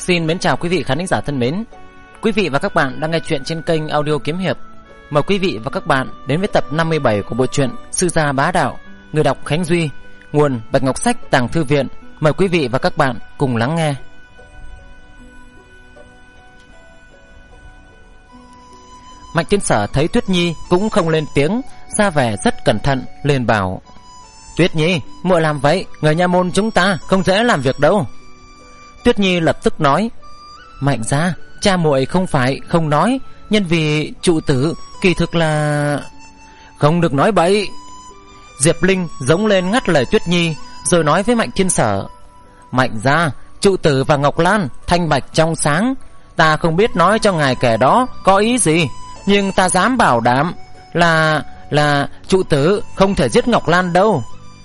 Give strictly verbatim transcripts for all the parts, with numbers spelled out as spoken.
Xin mến chào quý vị khán giả thân mến. Quý vị và các bạn đang nghe chuyện trên kênh audio Kiếm Hiệp. Mời quý vị và các bạn đến với tập năm mươi bảy của bộ truyện Sư Gia Bá Đạo. Người đọc Khánh Duy. Nguồn Bạch Ngọc Sách Tàng Thư Viện. Mời quý vị và các bạn cùng lắng nghe. Mạnh Tiên Sở thấy Tuyết Nhi cũng không lên tiếng, ra vẻ rất cẩn thận, liền bảo: Tuyết Nhi, muội làm vậy, người nha môn chúng ta không dễ làm việc đâu. Tuyết Nhi lập tức nói: Mạnh gia, cha muội không phải không nói, nhân vì trụ tử kỳ thực là... Không được nói bậy. Diệp Linh giống lên ngắt lời Tuyết Nhi, rồi nói với Mạnh Thiên Sở: Mạnh gia, trụ tử và Ngọc Lan thanh bạch trong sáng, ta không biết nói cho ngài kẻ đó có ý gì, nhưng ta dám bảo đảm là là trụ tử không thể giết Ngọc Lan đâu.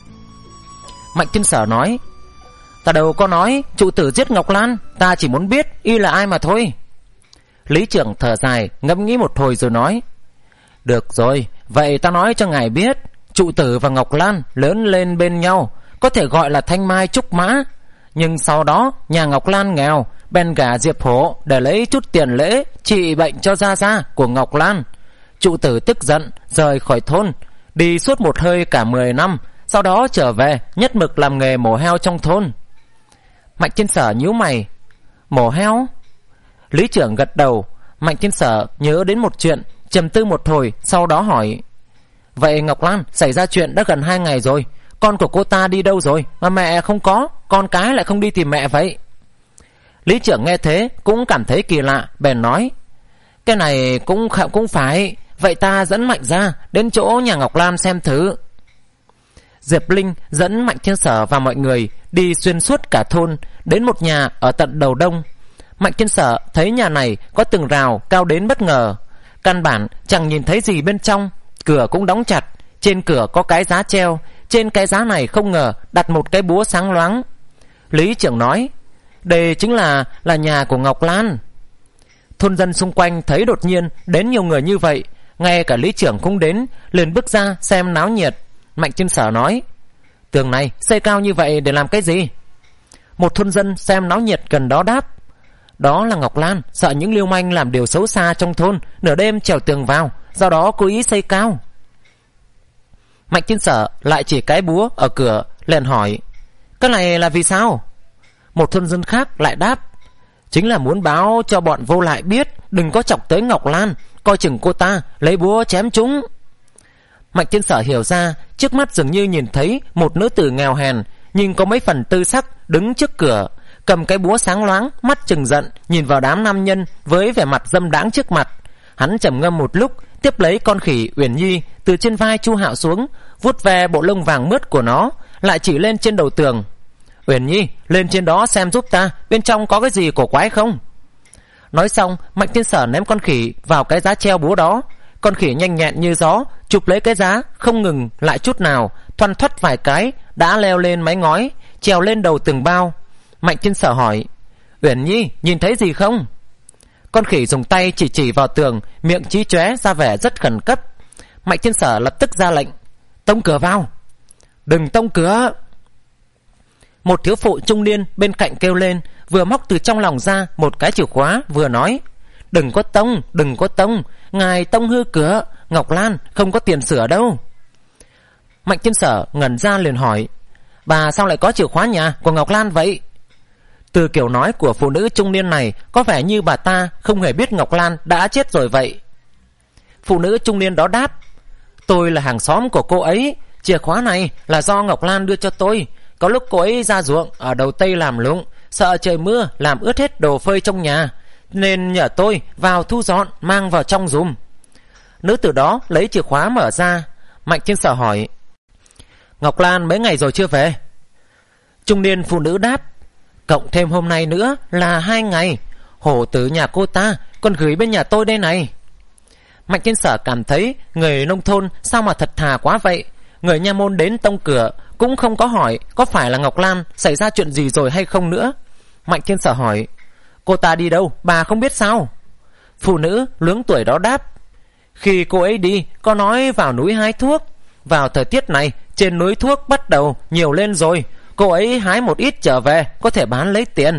Mạnh Thiên Sở nói: Ta đâu có nói trụ tử giết Ngọc Lan, ta chỉ muốn biết y là ai mà thôi. Lý trưởng thở dài ngẫm nghĩ một hồi rồi nói: Được rồi, vậy ta nói cho ngài biết, trụ tử và Ngọc Lan lớn lên bên nhau, có thể gọi là thanh mai trúc mã. Nhưng sau đó nhà Ngọc Lan nghèo, bèn gả Diệp Hổ để lấy chút tiền lễ trị bệnh cho gia gia của Ngọc Lan. Trụ tử tức giận rời khỏi thôn, đi suốt một hơi cả mười năm, sau đó trở về nhất mực làm nghề mổ heo trong thôn. Mạnh Thiên Sở nhíu mày: Mổ heo? Lý trưởng gật đầu. Mạnh Thiên Sở nhớ đến một chuyện, trầm tư một hồi, sau đó hỏi: Vậy Ngọc Lan xảy ra chuyện đã gần hai ngày rồi, con của cô ta đi đâu rồi mà mẹ không có, con cái lại không đi tìm mẹ vậy? Lý trưởng nghe thế cũng cảm thấy kỳ lạ, bèn nói: Cái này cũng cũng phải, vậy ta dẫn Mạnh ra đến chỗ nhà Ngọc Lan xem thử. Diệp Linh dẫn Mạnh Thiên Sở và mọi người đi xuyên suốt cả thôn, đến một nhà ở tận đầu đông. Mạnh Thiên Sở thấy nhà này có tường rào cao đến bất ngờ, căn bản chẳng nhìn thấy gì bên trong, cửa cũng đóng chặt, trên cửa có cái giá treo, trên cái giá này không ngờ đặt một cái búa sáng loáng. Lý trưởng nói: Đây chính là là nhà của Ngọc Lan. Thôn dân xung quanh thấy đột nhiên đến nhiều người như vậy, ngay cả lý trưởng cũng đến, liền bước ra xem náo nhiệt. Mạnh Thiên Sở nói: Tường này xây cao như vậy để làm cái gì? Một thôn dân xem náo nhiệt gần đó đáp: Đó là Ngọc Lan sợ những lưu manh làm điều xấu xa trong thôn, nửa đêm trèo tường vào, do đó cố ý xây cao. Mạnh Thiên Sở lại chỉ cái búa ở cửa, liền hỏi: Cái này là vì sao? Một thôn dân khác lại đáp: Chính là muốn báo cho bọn vô lại biết đừng có chọc tới Ngọc Lan, coi chừng cô ta lấy búa chém chúng. Mạnh Thiên Sở hiểu ra, trước mắt dường như nhìn thấy một nữ tử nghèo hèn nhưng có mấy phần tư sắc đứng trước cửa, cầm cái búa sáng loáng, mắt trừng giận nhìn vào đám nam nhân với vẻ mặt dâm đãng trước mặt. Hắn trầm ngâm một lúc, tiếp lấy con khỉ Uyển Nhi từ trên vai Chu Hạo xuống, vuốt ve bộ lông vàng mướt của nó, lại chỉ lên trên đầu tường: Uyển Nhi, lên trên đó xem giúp ta, bên trong có cái gì cổ quái không? Nói xong, Mạnh Thiên Sở ném con khỉ vào cái giá treo búa đó. Con khỉ nhanh nhẹn như gió chụp lấy cái giá, không ngừng lại chút nào, thoăn thoắt vài cái đã leo lên mái ngói, trèo lên đầu tường bao. Mạnh Thiên Sở hỏi: Uyển Nhi, nhìn thấy gì không? Con khỉ dùng tay chỉ chỉ vào tường, miệng chí chóe ra vẻ rất khẩn cấp. Mạnh Thiên Sở lập tức ra lệnh: Tông cửa vào. Đừng tông cửa. Một thiếu phụ trung niên bên cạnh kêu lên, vừa móc từ trong lòng ra một cái chìa khóa, vừa nói: Đừng có tông, đừng có tông, ngài tông hư cửa, Ngọc Lan không có tiền sửa đâu. Mạnh Thiên Sở ngẩn ra liền hỏi: Bà sao lại có chìa khóa nhà của Ngọc Lan vậy? Từ kiểu nói của phụ nữ trung niên này, có vẻ như bà ta không hề biết Ngọc Lan đã chết rồi vậy. Phụ nữ trung niên đó đáp: Tôi là hàng xóm của cô ấy, chìa khóa này là do Ngọc Lan đưa cho tôi. Có lúc cô ấy ra ruộng ở đầu Tây làm lụng, sợ trời mưa làm ướt hết đồ phơi trong nhà, nên nhờ tôi vào thu dọn mang vào trong dùm. Nữ tử đó lấy chìa khóa mở ra. Mạnh Thiên Sở hỏi: Ngọc Lan mấy ngày rồi chưa về? Trung niên phụ nữ đáp: Cộng thêm hôm nay nữa là hai ngày. Hổ tử nhà cô ta còn gửi bên nhà tôi đây này. Mạnh Thiên Sở cảm thấy người nông thôn sao mà thật thà quá vậy. Người nha môn đến tông cửa cũng không có hỏi có phải là Ngọc Lan xảy ra chuyện gì rồi hay không nữa. Mạnh Thiên Sở hỏi: Cô ta đi đâu, bà không biết sao? Phụ nữ lớn tuổi đó đáp: Khi cô ấy đi có nói vào núi hái thuốc. Vào thời tiết này trên núi thuốc bắt đầu nhiều lên rồi, cô ấy hái một ít trở về có thể bán lấy tiền.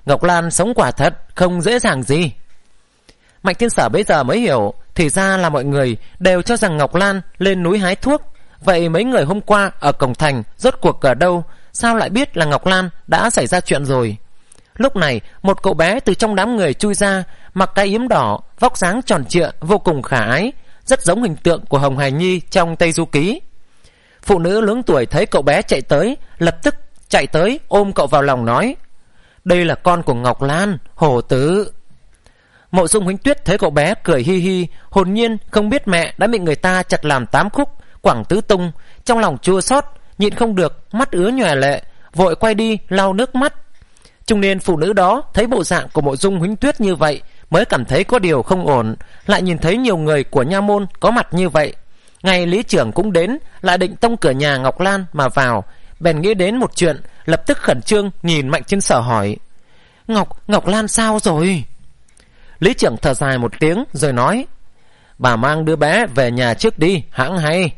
Ngọc Lan sống quả thật không dễ dàng gì. Mạnh Thiên Sở bây giờ mới hiểu, thì ra là mọi người đều cho rằng Ngọc Lan lên núi hái thuốc. Vậy mấy người hôm qua ở cổng thành rốt cuộc ở đâu? Sao lại biết là Ngọc Lan đã xảy ra chuyện rồi? Lúc này một cậu bé từ trong đám người chui ra, mặc cái yếm đỏ, vóc dáng tròn trịa, vô cùng khả ái, rất giống hình tượng của Hồng Hài Nhi trong Tây Du Ký. Phụ nữ lớn tuổi thấy cậu bé chạy tới, lập tức chạy tới ôm cậu vào lòng nói: đây là con của Ngọc Lan, hổ tử. Mộ Dung Huỳnh Tuyết thấy cậu bé cười hi hi, hồn nhiên không biết mẹ đã bị người ta chặt làm tám khúc, quẳng tứ tung, trong lòng chua xót, nhịn không được, mắt ứa nhòe lệ, vội quay đi lau nước mắt. Trung niên phụ nữ đó thấy bộ dạng của Mộ Dung Huỳnh Tuyết như vậy, mới cảm thấy có điều không ổn. Lại nhìn thấy nhiều người của nha môn có mặt như vậy, ngày lý trưởng cũng đến, lại định tông cửa nhà Ngọc Lan mà vào, bèn nghĩ đến một chuyện, lập tức khẩn trương nhìn Mạnh Thiên Sở hỏi: Ngọc Ngọc Lan sao rồi? Lý trưởng thở dài một tiếng rồi nói: bà mang đứa bé về nhà trước đi, hãng hay.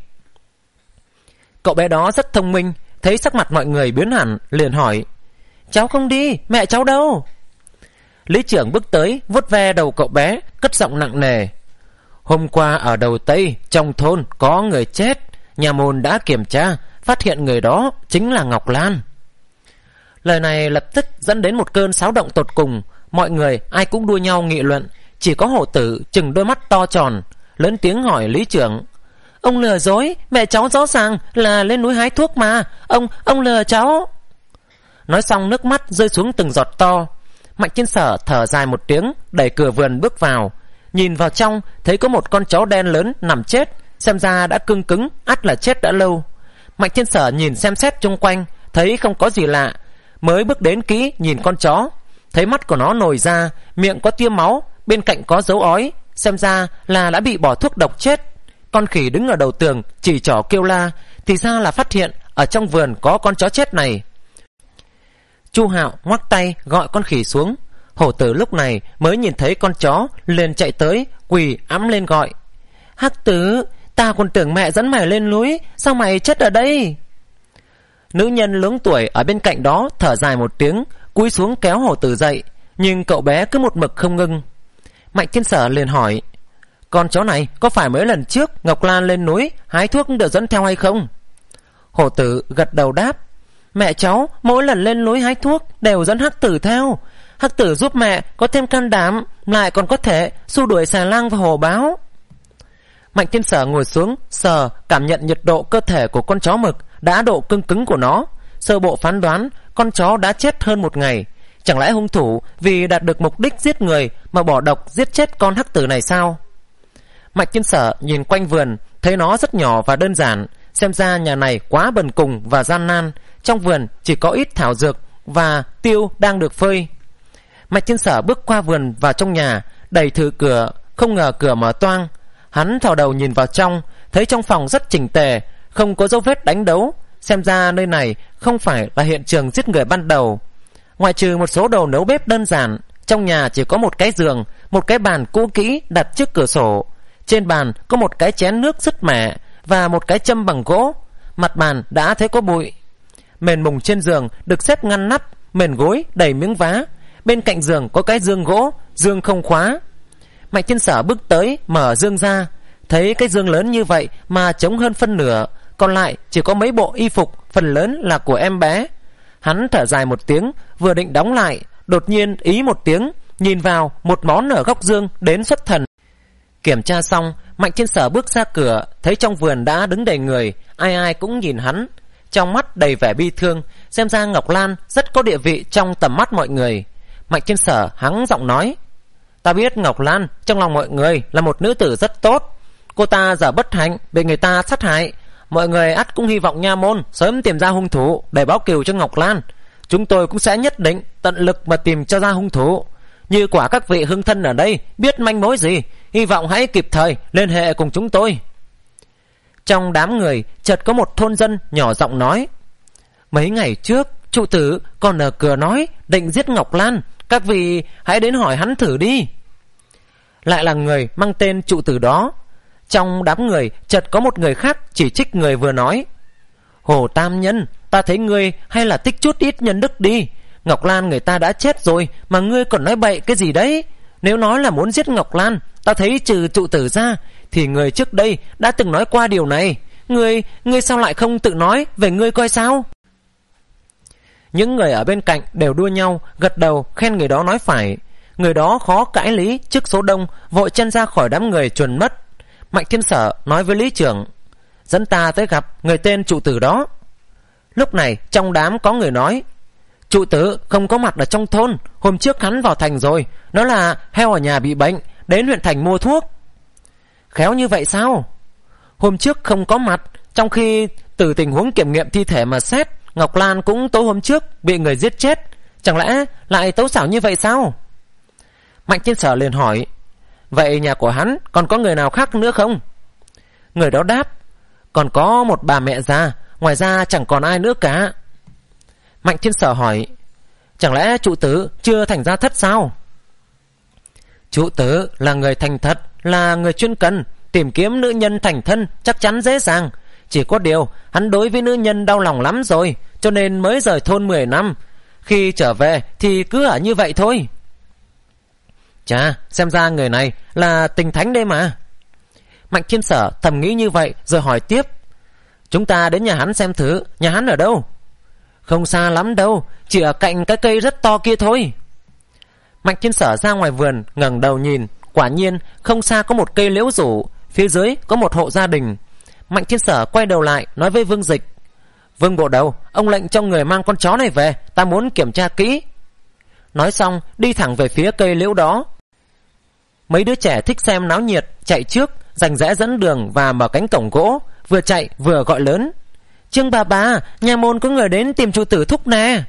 Cậu bé đó rất thông minh, thấy sắc mặt mọi người biến hẳn, liền hỏi: cháu không đi, mẹ cháu đâu? Lý trưởng bước tới vuốt ve đầu cậu bé, cất giọng nặng nề: hôm qua ở đầu Tây trong thôn có người chết, nhà môn đã kiểm tra, phát hiện người đó chính là Ngọc Lan. Lời này lập tức dẫn đến một cơn xáo động tột cùng. Mọi người ai cũng đua nhau nghị luận, chỉ có hổ tử chừng đôi mắt to tròn, lớn tiếng hỏi Lý trưởng: ông lừa dối, mẹ cháu rõ ràng là lên núi hái thuốc mà, ông ông lừa cháu. Nói xong nước mắt rơi xuống từng giọt to. Mạnh Thiên Sở thở dài một tiếng, đẩy cửa vườn bước vào, nhìn vào trong thấy có một con chó đen lớn nằm chết, xem ra đã cưng cứng, ắt là chết đã lâu. Mạnh Thiên Sở nhìn xem xét chung quanh, thấy không có gì lạ, mới bước đến kỹ nhìn con chó, thấy mắt của nó nổi ra, miệng có tia máu, bên cạnh có dấu ói, xem ra là đã bị bỏ thuốc độc chết. Con khỉ đứng ở đầu tường chỉ trỏ kêu la, thì ra là phát hiện ở trong vườn có con chó chết này. Chu Hạo ngoắc tay gọi con khỉ xuống. Hổ tử lúc này mới nhìn thấy con chó, liền chạy tới quỳ ẵm lên gọi: Hắc tử, ta còn tưởng mẹ dẫn mày lên núi, sao mày chết ở đây? Nữ nhân lớn tuổi ở bên cạnh đó thở dài một tiếng, cúi xuống kéo hổ tử dậy, nhưng cậu bé cứ một mực không ngưng. Mạnh Thiên Sở liền hỏi: con chó này có phải mấy lần trước Ngọc Lan lên núi hái thuốc được dẫn theo hay không? Hổ tử gật đầu đáp: mẹ cháu mỗi lần lên núi hái thuốc đều dẫn Hắc tử theo. Hắc tử giúp mẹ có thêm can đảm, lại còn có thể xua đuổi xà lang và hổ báo. Mạnh Thiên Sở ngồi xuống sờ cảm nhận nhiệt độ cơ thể của con chó mực, đã độ cứng cứng của nó. Sơ bộ phán đoán con chó đã chết hơn một ngày. Chẳng lẽ hung thủ vì đạt được mục đích giết người mà bỏ độc giết chết con Hắc tử này sao? Mạnh Thiên Sở nhìn quanh vườn, thấy nó rất nhỏ và đơn giản, xem ra nhà này quá bần cùng và gian nan. Trong vườn chỉ có ít thảo dược và tiêu đang được phơi. Mạnh Thiên Sở bước qua vườn vào trong nhà, đẩy thử cửa, không ngờ cửa mở toang. Hắn thò đầu nhìn vào trong, thấy trong phòng rất chỉnh tề, không có dấu vết đánh đấu. Xem ra nơi này không phải là hiện trường giết người ban đầu. Ngoại trừ một số đồ nấu bếp đơn giản, trong nhà chỉ có một cái giường, một cái bàn cũ kỹ đặt trước cửa sổ. Trên bàn có một cái chén nước sứt mẻ và một cái châm bằng gỗ. Mặt bàn đã thấy có bụi. Mền mùng trên giường được xếp ngăn nắp, mền gối đầy miếng vá. Bên cạnh giường có cái dương gỗ, dương không khóa. Mạnh Thiên Sở bước tới mở dương ra, thấy cái dương lớn như vậy mà trống hơn phân nửa, còn lại chỉ có mấy bộ y phục, phần lớn là của em bé. Hắn thở dài một tiếng, vừa định đóng lại, đột nhiên ý một tiếng, nhìn vào một món ở góc dương đến xuất thần. Kiểm tra xong, Mạnh Thiên Sở bước ra cửa, thấy trong vườn đã đứng đầy người, ai ai cũng nhìn hắn, trong mắt đầy vẻ bi thương. Xem ra Ngọc Lan rất có địa vị trong tầm mắt mọi người. Mạnh Thiên Sở hắng giọng nói: ta biết Ngọc Lan trong lòng mọi người là một nữ tử rất tốt. Cô ta giờ bất hạnh bị người ta sát hại. Mọi người ắt cũng hy vọng nha môn sớm tìm ra hung thủ để báo cừu cho Ngọc Lan. Chúng tôi cũng sẽ nhất định tận lực mà tìm cho ra hung thủ. Như quả các vị hương thân ở đây biết manh mối gì, hy vọng hãy kịp thời liên hệ cùng chúng tôi. Trong đám người chợt có một thôn dân nhỏ giọng nói: mấy ngày trước trụ tử còn ở cửa nói định giết Ngọc Lan, các vị hãy đến hỏi hắn thử đi. Lại là người mang tên trụ tử đó. Trong đám người chợt có một người khác chỉ trích người vừa nói: Hồ Tam Nhân, ta thấy ngươi hay là tích chút ít nhân đức đi. Ngọc Lan người ta đã chết rồi mà ngươi còn nói bậy cái gì đấy? Nếu nói là muốn giết Ngọc Lan, ta thấy trừ trụ tử ra thì người trước đây đã từng nói qua điều này. Ngươi, ngươi sao lại không tự nói về ngươi coi sao? Những người ở bên cạnh đều đua nhau gật đầu khen người đó nói phải. Người đó khó cãi lý trước số đông, vội chen ra khỏi đám người chuồn mất. Mạnh Thiên Sở nói với lý trưởng: dẫn ta tới gặp người tên trụ tử đó. Lúc này trong đám có người nói: trụ tử không có mặt ở trong thôn, hôm trước hắn vào thành rồi, nó là heo ở nhà bị bệnh, đến huyện thành mua thuốc. Khéo như vậy sao? Hôm trước không có mặt, trong khi từ tình huống kiểm nghiệm thi thể mà xét, Ngọc Lan cũng tối hôm trước bị người giết chết, chẳng lẽ lại tấu xảo như vậy sao? Mạnh Thiên Sở liền hỏi: vậy nhà của hắn còn có người nào khác nữa không? Người đó đáp: còn có một bà mẹ già, ngoài ra chẳng còn ai nữa cả. Mạnh Thiên Sở hỏi: chẳng lẽ trụ tử chưa thành ra thất sao? Trụ tử là người thành thật, là người chuyên cần, tìm kiếm nữ nhân thành thân chắc chắn dễ dàng. Chỉ có điều hắn đối với nữ nhân đau lòng lắm rồi, cho nên mới rời thôn mười năm. Khi trở về thì cứ ở như vậy thôi. Chà, xem ra người này là tình thánh đây mà. Mạnh Thiên Sở thầm nghĩ như vậy rồi hỏi tiếp: chúng ta đến nhà hắn xem thử, nhà hắn ở đâu? Không xa lắm đâu, chỉ ở cạnh cái cây rất to kia thôi. Mạnh Thiên Sở ra ngoài vườn ngẩng đầu nhìn, quả nhiên không xa có một cây liễu rủ, phía dưới có một hộ gia đình. Mạnh Thiên Sở quay đầu lại nói với Vương Dịch: Vương bộ đầu, ông lệnh cho người mang con chó này về, ta muốn kiểm tra kỹ. Nói xong đi thẳng về phía cây liễu đó. Mấy đứa trẻ thích xem náo nhiệt chạy trước, rành rẽ dẫn đường và mở cánh cổng gỗ, vừa chạy vừa gọi lớn: Trương bà bà, nhà môn có người đến tìm trụ tử thúc nè.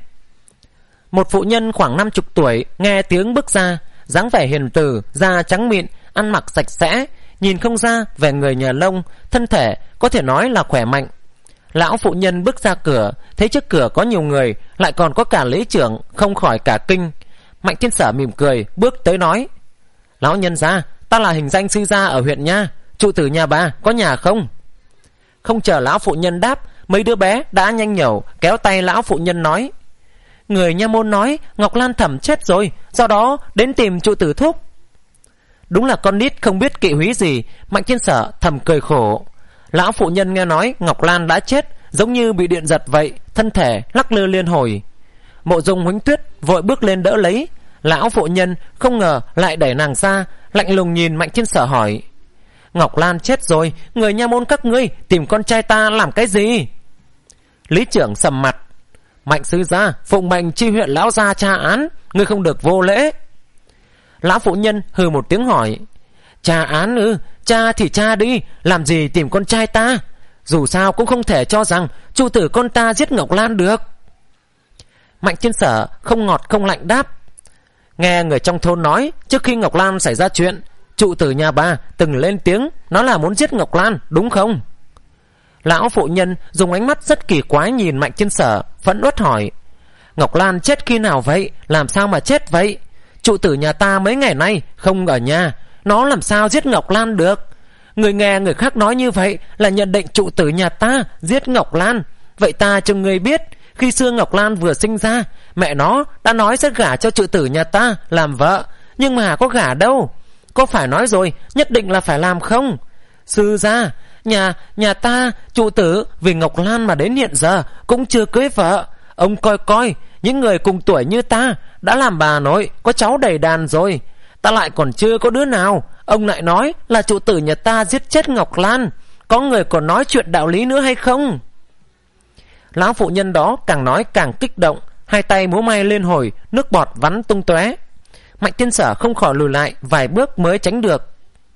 Một phụ nhân khoảng năm chục tuổi nghe tiếng bước ra, dáng vẻ hiền từ, da trắng mịn, ăn mặc sạch sẽ, nhìn không ra vẻ người nhà nông, thân thể có thể nói là khỏe mạnh. Lão phụ nhân bước ra cửa, thấy trước cửa có nhiều người, lại còn có cả lý trưởng, không khỏi cả kinh. Mạnh Thiên Sở mỉm cười bước tới nói: lão nhân gia, ta là hình danh sư gia ở huyện nha, trụ tử nhà bà có nhà không? Không chờ lão phụ nhân đáp, mấy đứa bé đã nhanh nhẩu kéo tay lão phụ nhân nói: người nha môn nói Ngọc Lan Thẩm chết rồi, do đó đến tìm trụ tử thúc. Đúng là con nít không biết kỵ húy gì. Mạnh Thiên Sở thầm cười khổ. Lão phụ nhân nghe nói Ngọc Lan đã chết, giống như bị điện giật vậy, thân thể lắc lư liên hồi. Mộ Dung Huánh Tuyết vội bước lên đỡ lấy. Lão phụ nhân không ngờ lại đẩy nàng ra, lạnh lùng nhìn Mạnh Thiên Sở hỏi: Ngọc Lan chết rồi, người nha môn các ngươi tìm con trai ta làm cái gì? Lý trưởng sầm mặt: Mạnh sư gia phụng mệnh chi huyện lão gia tra án, ngươi không được vô lễ. Lão phụ nhân hừ một tiếng hỏi: tra án ư? Cha thì cha đi, làm gì tìm con trai ta? Dù sao cũng không thể cho rằng trụ tử con ta giết Ngọc Lan được. Mạnh Thiên Sở không ngọt không lạnh đáp: nghe người trong thôn nói, trước khi Ngọc Lan xảy ra chuyện, trụ tử nhà bà từng lên tiếng nó là muốn giết Ngọc Lan, đúng không? Lão phụ nhân dùng ánh mắt rất kỳ quái nhìn Mạnh Thiên Sở, phẫn uất hỏi: Ngọc Lan chết khi nào vậy? Làm sao mà chết vậy? Trụ tử nhà ta mấy ngày nay không ở nhà, nó làm sao giết Ngọc Lan được? Người nghe người khác nói như vậy là nhận định trụ tử nhà ta giết Ngọc Lan. Vậy ta cho người biết, khi xưa Ngọc Lan vừa sinh ra, mẹ nó đã nói sẽ gả cho trụ tử nhà ta làm vợ, nhưng mà có gả đâu. Có phải nói rồi nhất định là phải làm không? Sư gia, nhà nhà ta trụ tử vì Ngọc Lan mà đến hiện giờ cũng chưa cưới vợ. Ông coi coi, những người cùng tuổi như ta đã làm bà nội, có cháu đầy đàn rồi, ta lại còn chưa có đứa nào. Ông lại nói là trụ tử nhà ta giết chết Ngọc Lan. Có người còn nói chuyện đạo lý nữa hay không? Lão phụ nhân đó càng nói càng kích động, hai tay múa may lên hồi, nước bọt vắn tung tóe. Mạnh Thiên Sở không khỏi lùi lại vài bước mới tránh được.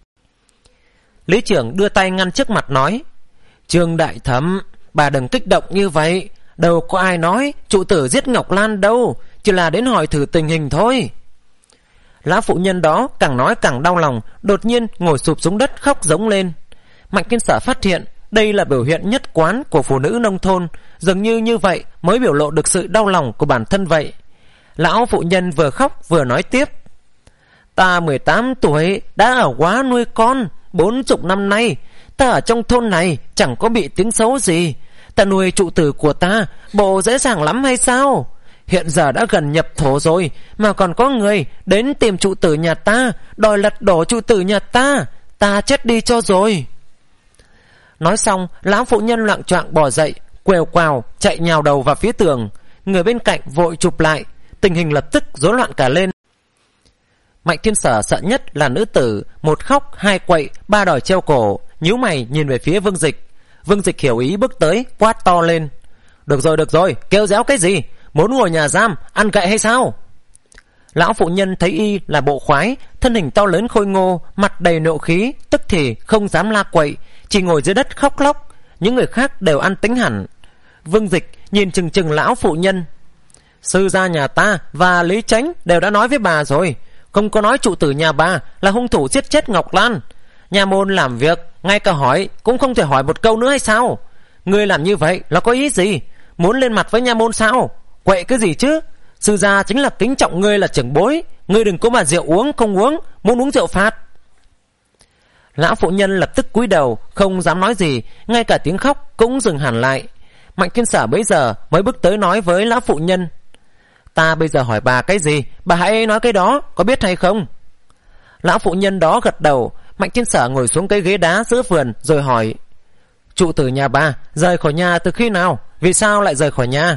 Lý trưởng đưa tay ngăn trước mặt nói: Trương đại thẩm, bà đừng kích động như vậy. Đâu có ai nói trụ tử giết Ngọc Lan đâu, chỉ là đến hỏi thử tình hình thôi. Lão phụ nhân đó càng nói càng đau lòng, đột nhiên ngồi sụp xuống đất khóc giống lên. Mạnh Thiên Sở phát hiện đây là biểu hiện nhất quán của phụ nữ nông thôn, dường như như vậy mới biểu lộ được sự đau lòng của bản thân vậy. Lão phụ nhân vừa khóc vừa nói tiếp: Ta mười tám tuổi đã ở Hóa nuôi con, bốn chục năm nay ta ở trong thôn này chẳng có bị tiếng xấu gì. Ta nuôi trụ tử của ta bộ dễ dàng lắm hay sao? Hiện giờ đã gần nhập thổ rồi mà còn có người đến tìm trụ tử nhà ta, đòi lật đổ trụ tử nhà ta. Ta chết đi cho rồi. Nói xong, lão phụ nhân loạng choạng bò dậy, quèo quào chạy nhào đầu vào phía tường. Người bên cạnh vội chụp lại, tình hình lập tức rối loạn cả lên. Mạnh Thiên Sở sợ nhất là nữ tử, một khóc hai quậy ba đòi treo cổ, nhíu mày nhìn về phía Vương Dịch. Vương Dịch hiểu ý bước tới, quát to lên: Được rồi, được rồi, kêu réo cái gì? Muốn ngồi nhà giam, ăn gậy hay sao? Lão phụ nhân thấy y là bộ khoái, thân hình to lớn khôi ngô, mặt đầy nộ khí, tức thì không dám la quậy, chỉ ngồi dưới đất khóc lóc. Những người khác đều ăn tính hẳn. Vương Dịch nhìn chừng chừng lão phụ nhân: Sư gia nhà ta và Lý Chánh đều đã nói với bà rồi, không có nói trụ tử nhà bà là hung thủ giết chết Ngọc Lan. Nhà môn làm việc, ngay cả hỏi cũng không thể hỏi một câu nữa hay sao? Ngươi làm như vậy là có ý gì? Muốn lên mặt với nha môn sao? Quậy cái gì chứ? Sư gia chính là kính trọng ngươi là trưởng bối, ngươi đừng có mà rượu uống không uống, muốn uống rượu phạt. Lão phụ nhân lập tức cúi đầu, không dám nói gì, ngay cả tiếng khóc cũng dừng hẳn lại. Mạnh Thiên Sở bấy giờ mới bước tới nói với lão phụ nhân: Ta bây giờ hỏi bà cái gì, bà hãy nói cái đó, có biết hay không? Lão phụ nhân đó gật đầu. Mạnh Thiên Sở ngồi xuống cái ghế đá giữa vườn rồi hỏi: Trụ tử nhà bà rời khỏi nhà từ khi nào? Vì sao lại rời khỏi nhà?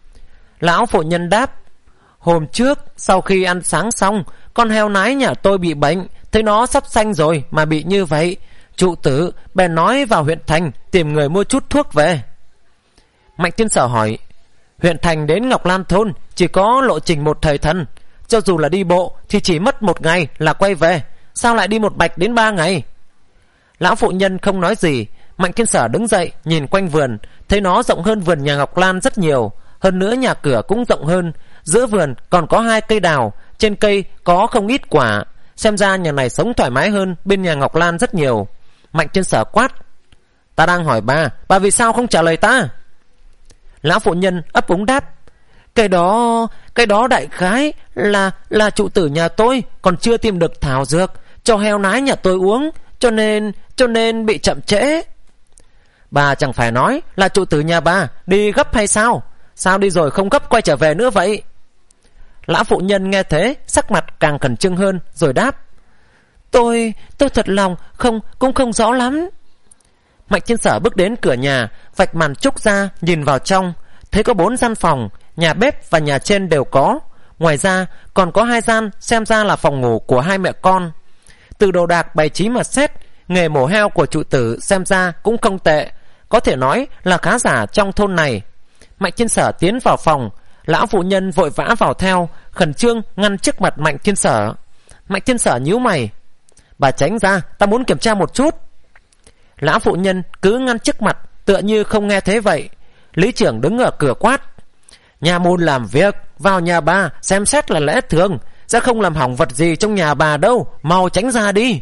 Lão phụ nhân đáp: Hôm trước sau khi ăn sáng xong, con heo nái nhà tôi bị bệnh, thấy nó sắp sanh rồi mà bị như vậy. Trụ tử bèn nói vào huyện thành tìm người mua chút thuốc về. Mạnh Thiên Sở hỏi: Huyện thành đến Ngọc Lan thôn chỉ có lộ trình một thời thần, cho dù là đi bộ thì chỉ mất một ngày là quay về, sao lại đi một bạch đến ba ngày? Lão phụ nhân không nói gì. Mạnh Thiên Sở đứng dậy nhìn quanh vườn, thấy nó rộng hơn vườn nhà Ngọc Lan rất nhiều, hơn nữa nhà cửa cũng rộng hơn. Giữa vườn còn có hai cây đào, trên cây có không ít quả, xem ra nhà này sống thoải mái hơn bên nhà Ngọc Lan rất nhiều. Mạnh Thiên Sở quát: Ta đang hỏi bà, bà vì sao không trả lời ta? Lão phụ nhân ấp úng đáp: Cái đó, cái đó đại khái là là trụ tử nhà tôi còn chưa tìm được thảo dược cho heo nái nhà tôi uống, cho nên cho nên bị chậm trễ. Bà chẳng phải nói là trụ tử nhà bà đi gấp hay sao? Sao đi rồi không gấp quay trở về nữa vậy? Lão phụ nhân nghe thế sắc mặt càng khẩn trương hơn rồi đáp: Tôi, tôi thật lòng không cũng không rõ lắm. Mạnh Thiên Sở bước đến cửa nhà, vạch màn trúc ra nhìn vào trong, thấy có bốn gian phòng, nhà bếp và nhà trên đều có. Ngoài ra còn có hai gian xem ra là phòng ngủ của hai mẹ con. Từ đồ đạc bày trí mà xét, nghề mổ heo của trụ tử xem ra cũng không tệ, có thể nói là khá giả trong thôn này. Mạnh Thiên Sở tiến vào phòng, lão phụ nhân vội vã vào theo, khẩn trương ngăn trước mặt Mạnh Thiên Sở. Mạnh Thiên Sở nhíu mày: Bà tránh ra, ta muốn kiểm tra một chút. Lão phụ nhân cứ ngăn trước mặt, tựa như không nghe thấy vậy. Lý trưởng đứng ở cửa quát: Nhà môn làm việc, vào nhà bà xem xét là lẽ thường, sẽ không làm hỏng vật gì trong nhà bà đâu, mau tránh ra đi.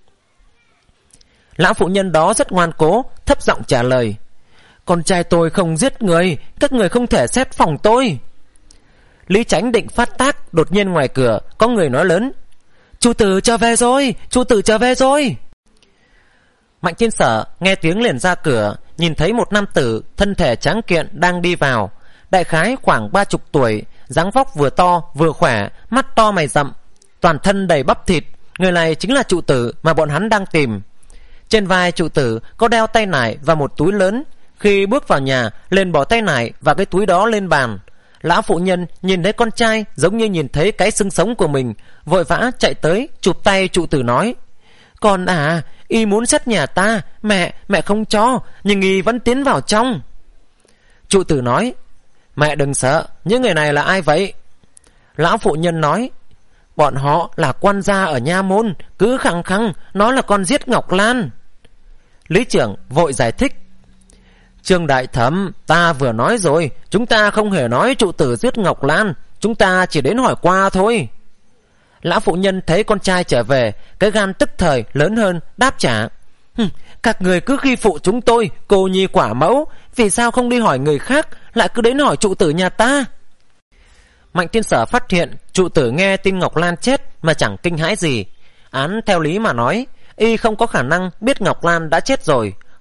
Lão phụ nhân đó rất ngoan cố, thấp giọng trả lời: Con trai tôi không giết người, các người không thể xét phòng tôi. Lý Chánh định phát tác, đột nhiên ngoài cửa có người nói lớn: Chủ tử trở về rồi, chủ tử trở về rồi. Mạnh Thiên Sở nghe tiếng liền ra cửa, nhìn thấy một nam tử thân thể tráng kiện đang đi vào, đại khái khoảng ba chục tuổi, dáng vóc vừa to vừa khỏe, mắt to mày rậm, toàn thân đầy bắp thịt. Người này chính là trụ tử mà bọn hắn đang tìm. Trên vai trụ tử có đeo tay nải và một túi lớn. Khi bước vào nhà, liền bỏ tay nải và cái túi đó lên bàn. Lão phụ nhân nhìn thấy con trai giống như nhìn thấy cái xương sống của mình, vội vã chạy tới chụp tay trụ tử nói: Con à, y muốn xét nhà ta, mẹ, mẹ không cho, nhưng y vẫn tiến vào trong. Trụ tử nói: Mẹ đừng sợ, những người này là ai vậy? Lão phụ nhân nói: Bọn họ là quan gia ở nha môn, cứ khăng khăng nó là con giết Ngọc Lan. Lý trưởng vội giải thích: Trương đại thẩm, ta vừa nói rồi, chúng ta không hề nói trụ tử giết Ngọc Lan, chúng ta chỉ đến hỏi qua thôi. Lão phụ nhân thấy con trai trở về, cái gan tức thời lớn hơn, đáp trả: Các người cứ khi phụ chúng tôi, cô nhi quả mẫu, vì sao không đi hỏi người khác, lại cứ đến hỏi trụ tử nhà ta? Mạnh Thiên Sở phát hiện trụ tử nghe tin Ngọc Lan chết mà chẳng kinh hãi gì. Án theo lý mà nói, y không có khả năng biết Ngọc Lan đã chết rồi.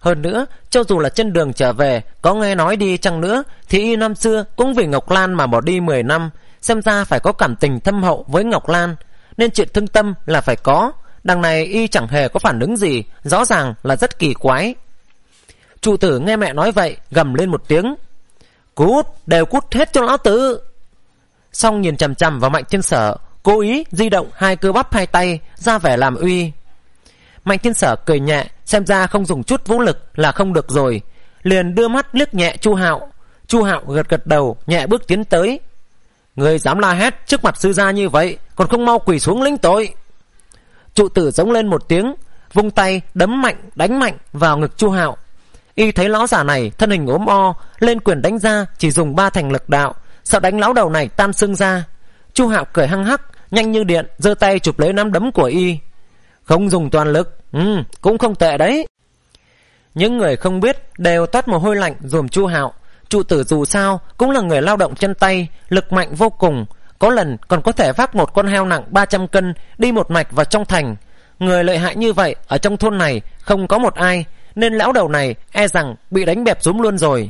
Hơn nữa, cho dù là trên đường trở về có nghe nói đi chăng nữa, thì y năm xưa cũng vì Ngọc Lan mà bỏ đi mười năm, xem ra phải có cảm tình thâm hậu với Ngọc Lan, nên chuyện thương tâm là phải có. Đằng này y chẳng hề có phản ứng gì, rõ ràng là rất kỳ quái. Trụ tử nghe mẹ nói vậy, gầm lên một tiếng: Cút, đều cút hết cho lão tử. Xong nhìn chằm chằm vào Mạnh Thiên Sở, cố ý di động hai cơ bắp hai tay, ra vẻ làm uy. Mạnh Thiên Sở cười nhẹ, xem ra không dùng chút vũ lực là không được rồi, liền đưa mắt liếc nhẹ Chu Hạo. Chu Hạo gật gật đầu, nhẹ bước tiến tới. Người dám la hét trước mặt sư gia như vậy, còn không mau quỳ xuống lĩnh tội. Trụ tử giống lên một tiếng, vung tay đấm mạnh đánh mạnh vào ngực Chu Hạo. Y thấy lão già này thân hình ốm o, lên quyền đánh ra chỉ dùng ba thành lực đạo, sợ đánh lão đầu này tan xương ra. Chu Hạo cười hăng hắc, nhanh như điện giơ tay chụp lấy nắm đấm của y. Không dùng toàn lực, ừ, cũng không tệ đấy. Những người không biết đều toát mồ hôi lạnh dùm Chu Hạo. Trụ tử dù sao cũng là người lao động chân tay, lực mạnh vô cùng, có lần còn có thể vác một con heo nặng ba trăm cân đi một mạch vào trong thành. Người lợi hại như vậy ở trong thôn này không có một ai, nên lão đầu này e rằng bị đánh bẹp rúm luôn rồi.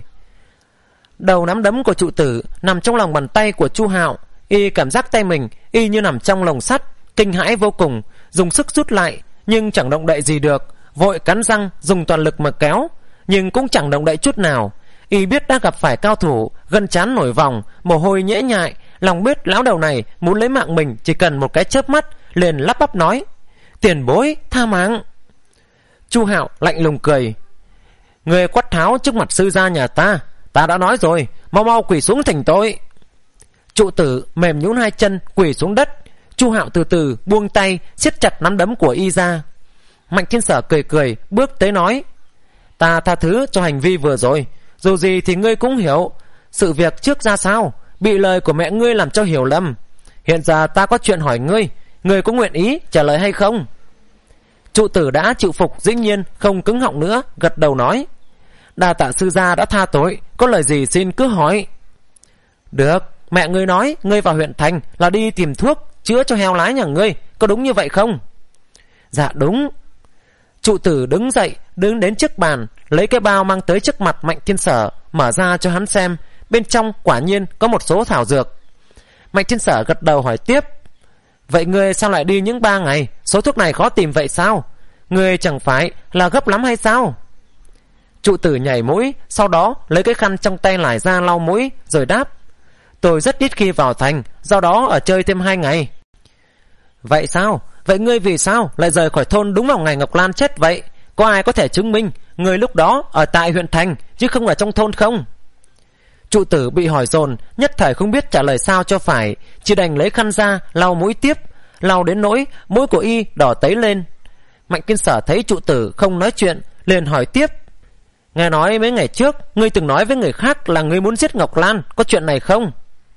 Đầu nắm đấm của trụ tử nằm trong lòng bàn tay của Chu Hạo. Y cảm giác tay mình y như nằm trong lồng sắt, kinh hãi vô cùng, dùng sức rút lại nhưng chẳng động đậy gì được, vội cắn răng dùng toàn lực mà kéo, nhưng cũng chẳng động đậy chút nào. Y biết đã gặp phải cao thủ, gân trán nổi vòng, mồ hôi nhễ nhại, lòng biết lão đầu này muốn lấy mạng mình chỉ cần một cái chớp mắt, liền lắp bắp nói: Tiền bối tha mạng. Chu Hạo lạnh lùng cười: Người quát tháo trước mặt sư gia nhà ta, ta đã nói rồi, mau mau quỳ xuống thành tội. Trụ tử mềm nhũn hai chân quỳ xuống đất. Chu Hạo từ từ buông tay, siết chặt nắm đấm của y ra. Mạnh Thiên Sở cười cười bước tới nói: Ta tha thứ cho hành vi vừa rồi, dù gì thì ngươi cũng hiểu sự việc trước ra sao, bị lời của mẹ ngươi làm cho hiểu lầm. Hiện giờ ta có chuyện hỏi ngươi, ngươi có nguyện ý trả lời hay không? Trụ tử đã chịu phục, dĩ nhiên không cứng họng nữa, gật đầu nói: Đa tạ sư gia đã tha tội, có lời gì xin cứ hỏi. Được, mẹ ngươi nói ngươi vào huyện thành là đi tìm thuốc chữa cho heo lái nhà ngươi, có đúng như vậy không? Dạ đúng. Trụ tử đứng dậy, đứng đến trước bàn, lấy cái bao mang tới trước mặt Mạnh Thiên Sở, mở ra cho hắn xem. Bên trong quả nhiên có một số thảo dược. Mạnh Thiên Sở gật đầu hỏi tiếp: Vậy ngươi sao lại đi những ba ngày? Số thuốc này khó tìm vậy sao? Ngươi chẳng phải là gấp lắm hay sao? Trụ tử nhảy mũi, sau đó lấy cái khăn trong tay lải ra lau mũi, rồi đáp: Tôi rất ít khi vào thành, do đó ở chơi thêm hai ngày. Vậy sao? Vậy ngươi vì sao lại rời khỏi thôn đúng vào ngày Ngọc Lan chết vậy? Có ai có thể chứng minh người lúc đó ở tại huyện thành chứ không ở trong thôn không? Trụ tử bị hỏi dồn, nhất thời không biết trả lời sao cho phải, chỉ đành lấy khăn ra lau mũi tiếp, lau đến nỗi mũi của y đỏ tấy lên. Mạnh Thiên Sở thấy trụ tử không nói chuyện, liền hỏi tiếp: Nghe nói mấy ngày trước ngươi từng nói với người khác là ngươi muốn giết Ngọc Lan, có chuyện này không?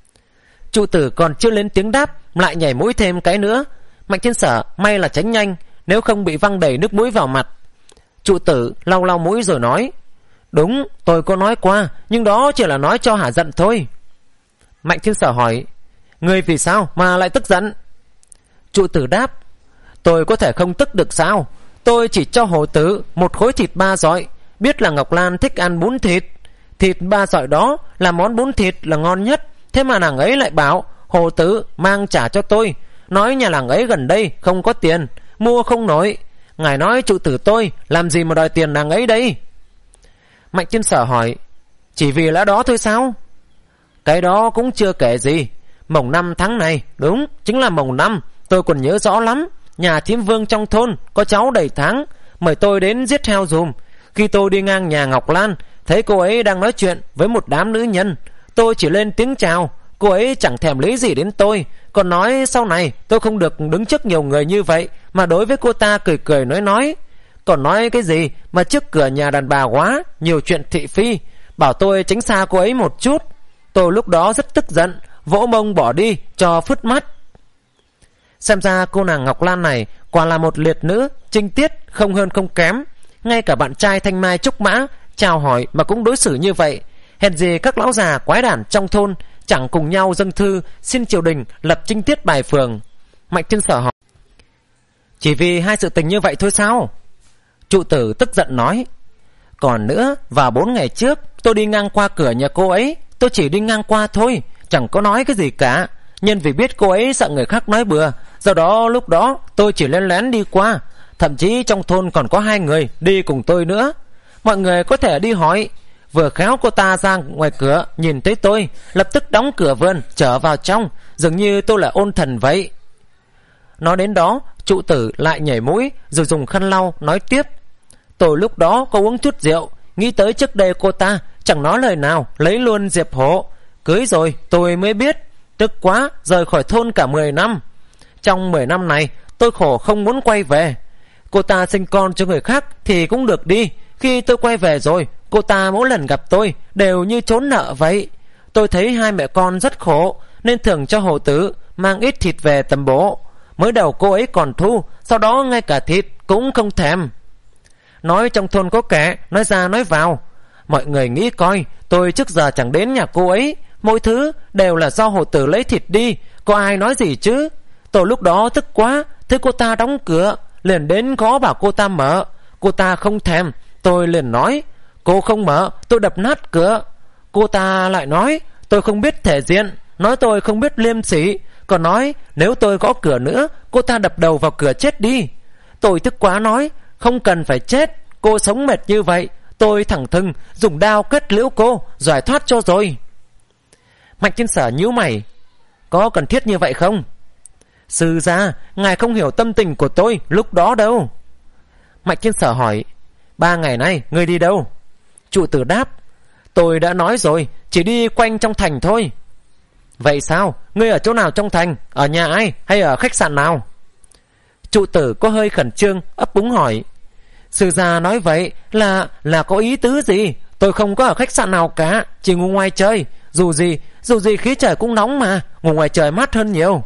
Trụ tử còn chưa lên tiếng đáp, lại nhảy mũi thêm cái nữa. Mạnh Thiên Sở may là tránh nhanh, nếu không bị văng đầy nước mũi vào mặt. Trụ tử lau lau mũi rồi nói: Đúng, tôi có nói qua, nhưng đó chỉ là nói cho hả giận thôi. Mạnh Thiên Sở hỏi: Ngươi vì sao mà lại tức giận? Trụ tử đáp: Tôi có thể không tức được sao? Tôi chỉ cho hồ tử một khối thịt ba dọi, biết là Ngọc Lan thích ăn bún thịt, thịt ba dọi đó là món bún thịt là ngon nhất, thế mà nàng ấy lại bảo hồ tử mang trả cho tôi, nói nhà nàng ấy gần đây không có tiền, mua không nổi. Ngài nói trụ tử tôi làm gì mà đòi tiền nàng ấy đây? Mạnh Thiên Sở hỏi: Chỉ vì lẽ đó thôi sao? Cái đó cũng chưa kể gì. Mồng năm tháng này, đúng, chính là mồng năm, tôi còn nhớ rõ lắm. Nhà thím Vương trong thôn có cháu đầy tháng, mời tôi đến giết heo dùm. Khi tôi đi ngang nhà Ngọc Lan, thấy cô ấy đang nói chuyện với một đám nữ nhân, tôi chỉ lên tiếng chào. Cô ấy chẳng thèm lý gì đến tôi, còn nói sau này tôi không được đứng trước nhiều người như vậy, mà đối với cô ta cười cười nói nói. Còn nói cái gì mà trước cửa nhà đàn bà quá nhiều chuyện thị phi, bảo tôi tránh xa cô ấy một chút. Tôi lúc đó rất tức giận, vỗ mông bỏ đi cho phứt mắt. Xem ra cô nàng Ngọc Lan này quả là một liệt nữ, trinh tiết không hơn không kém. Ngay cả bạn trai Thanh Mai Trúc Mã chào hỏi mà cũng đối xử như vậy. Hèn gì các lão già quái đản trong thôn chẳng cùng nhau dâng thư xin triều đình lập trinh tiết bài phường. Mạnh Thiên Sở hỏi: Chỉ vì hai sự tình như vậy thôi sao? Trụ tử tức giận nói: Còn nữa, vào bốn ngày trước tôi đi ngang qua cửa nhà cô ấy. Tôi chỉ đi ngang qua thôi, chẳng có nói cái gì cả. Nhưng vì biết cô ấy sợ người khác nói bừa, do đó lúc đó tôi chỉ lén lén đi qua. Thậm chí trong thôn còn có hai người đi cùng tôi nữa. Mọi người có thể đi hỏi. Vừa khéo cô ta ra ngoài cửa, nhìn thấy tôi, lập tức đóng cửa vườn, trở vào trong, dường như tôi là ôn thần vậy. Nói đến đó, trụ tử lại nhảy mũi, rồi dùng khăn lau nói tiếp. Tôi lúc đó có uống chút rượu, nghĩ tới trước đây cô ta chẳng nói lời nào, lấy luôn Diệp Hổ. Cưới rồi tôi mới biết, tức quá, rời khỏi thôn cả mười năm. Trong mười năm này tôi khổ không muốn quay về. Cô ta sinh con cho người khác thì cũng được đi. Khi tôi quay về rồi, cô ta mỗi lần gặp tôi đều như trốn nợ vậy. Tôi thấy hai mẹ con rất khổ, nên thường cho Hổ tử mang ít thịt về tầm bổ. Mới đầu cô ấy còn thu, sau đó ngay cả thịt cũng không thèm. Nói trong thôn có kẻ nói ra nói vào. Mọi người nghĩ coi, tôi trước giờ chẳng đến nhà cô ấy, mỗi thứ đều là do Hổ tử lấy thịt đi, có ai nói gì chứ. Tôi lúc đó tức quá, thấy cô ta đóng cửa, liền đến gõ bảo cô ta mở. Cô ta không thèm, tôi liền nói cô không mở, tôi đập nát cửa. Cô ta lại nói tôi không biết thể diện, nói tôi không biết liêm sỉ, còn nói nếu tôi gõ cửa nữa, cô ta đập đầu vào cửa chết đi. Tôi tức quá nói không cần phải chết, cô sống mệt như vậy, tôi thẳng thừng dùng đao kết liễu cô, giải thoát cho rồi. Mạnh Thiên Sở nhíu mày. Có cần thiết như vậy không? Sư gia, ngài không hiểu tâm tình của tôi lúc đó đâu. Mạnh Thiên Sở hỏi. Ba ngày nay ngươi đi đâu? Trụ tử đáp. Tôi đã nói rồi, chỉ đi quanh trong thành thôi. Vậy sao? Ngươi ở chỗ nào trong thành? Ở nhà ai hay ở khách sạn nào? Trụ tử có hơi khẩn trương, ấp úng hỏi. Sư gia nói vậy là là có ý tứ gì? Tôi không có ở khách sạn nào cả, chỉ ngủ ngoài trời. Dù gì, dù gì khí trời cũng nóng mà, ngủ ngoài trời mát hơn nhiều.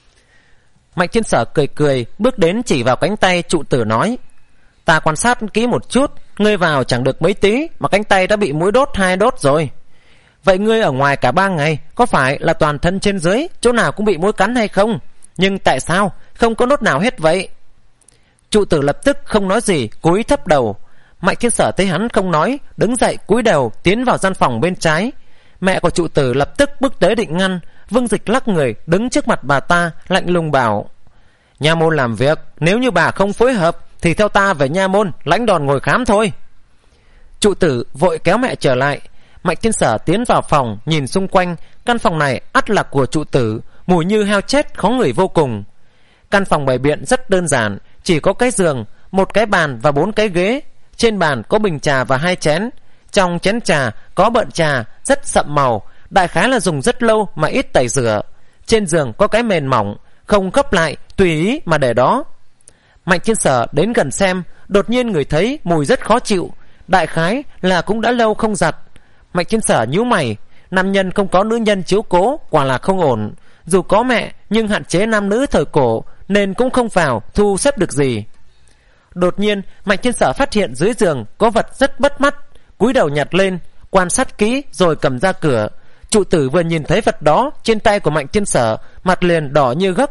Mạnh Thiên Sở cười cười, bước đến chỉ vào cánh tay trụ tử nói. Ta quan sát kỹ một chút, ngươi vào chẳng được mấy tí mà cánh tay đã bị muỗi đốt hai đốt rồi. Vậy ngươi ở ngoài cả ba ngày, có phải là toàn thân trên dưới chỗ nào cũng bị muỗi cắn hay không? Nhưng tại sao không có nốt nào hết vậy? Trụ tử lập tức không nói gì, cúi thấp đầu. Mạnh Thiên Sở thấy hắn không nói, đứng dậy cúi đầu tiến vào gian phòng bên trái. Mẹ của trụ tử lập tức bước tới định ngăn. Vương Dịch lắc người đứng trước mặt bà ta, lạnh lùng bảo. Nha môn làm việc, nếu như bà không phối hợp thì theo ta về nha môn lãnh đòn ngồi khám thôi. Trụ tử vội kéo mẹ trở lại. Mạnh Thiên Sở tiến vào phòng, nhìn xung quanh. Căn phòng này ắt là của trụ tử, mùi như heo chết khó ngửi vô cùng. Căn phòng bày biện rất đơn giản, chỉ có cái giường, một cái bàn và bốn cái ghế. Trên bàn có bình trà và hai chén. Trong chén trà có bợn trà rất sậm màu, đại khái là dùng rất lâu mà ít tẩy rửa. Trên giường có cái mền mỏng, không gấp lại, tùy ý mà để đó. Mạnh Thiên Sở đến gần xem, đột nhiên người thấy mùi rất khó chịu, đại khái là cũng đã lâu không giặt. Mạnh Thiên Sở nhíu mày, nam nhân không có nữ nhân chiếu cố quả là không ổn. Dù có mẹ nhưng hạn chế nam nữ thời cổ nên cũng không vào thu xếp được gì. Đột nhiên Mạnh Thiên Sở phát hiện dưới giường có vật rất bắt mắt, cúi đầu nhặt lên, quan sát kỹ rồi cầm ra cửa. Trụ tử vừa nhìn thấy vật đó trên tay của Mạnh Thiên Sở, mặt liền đỏ như gấc.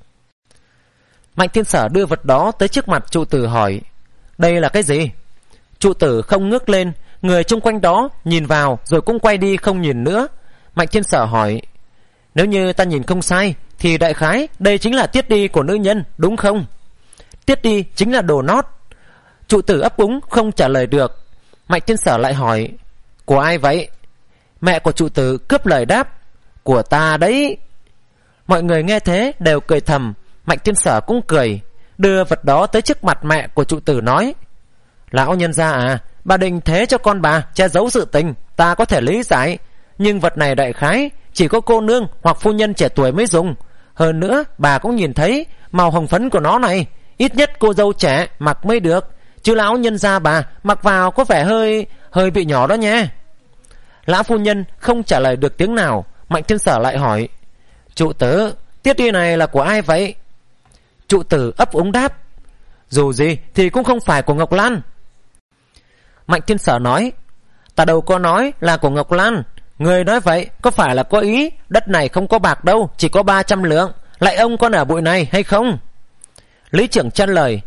Mạnh Thiên Sở đưa vật đó tới trước mặt trụ tử hỏi. Đây là cái gì? Trụ tử không ngước lên, người chung quanh đó nhìn vào rồi cũng quay đi không nhìn nữa. Mạnh Thiên Sở hỏi. Nếu như ta nhìn không sai thì đại khái đây chính là tiết đi của nữ nhân, đúng không? Tiết đi chính là đồ nót. Trụ tử ấp úng không trả lời được. Mạnh Thiên Sở lại hỏi. Của ai vậy? Mẹ của trụ tử cướp lời đáp. Của ta đấy. Mọi người nghe thế đều cười thầm. Mạnh Thiên Sở cũng cười, đưa vật đó tới trước mặt mẹ của trụ tử nói. Lão nhân gia à, bà định thế cho con bà che giấu sự tình, ta có thể lý giải. Nhưng vật này đại khái chỉ có cô nương hoặc phu nhân trẻ tuổi mới dùng. Hơn nữa bà cũng nhìn thấy màu hồng phấn của nó này, ít nhất cô dâu trẻ mặc mới được, chứ lão nhân gia bà mặc vào có vẻ hơi hơi bị nhỏ đó nhé. Lão phu nhân không trả lời được tiếng nào. Mạnh Thiên Sở lại hỏi. Trụ tử, tiết đi này là của ai vậy? Trụ tử ấp úng đáp. Dù gì thì cũng không phải của Ngọc Lan. Mạnh Thiên Sở nói. Ta đâu có nói là của Ngọc Lan. Người nói vậy có phải là có ý đất này không có bạc đâu, chỉ có ba trăm lượng. Lại ông con ở bụi này hay không? Lý trưởng chăn lời.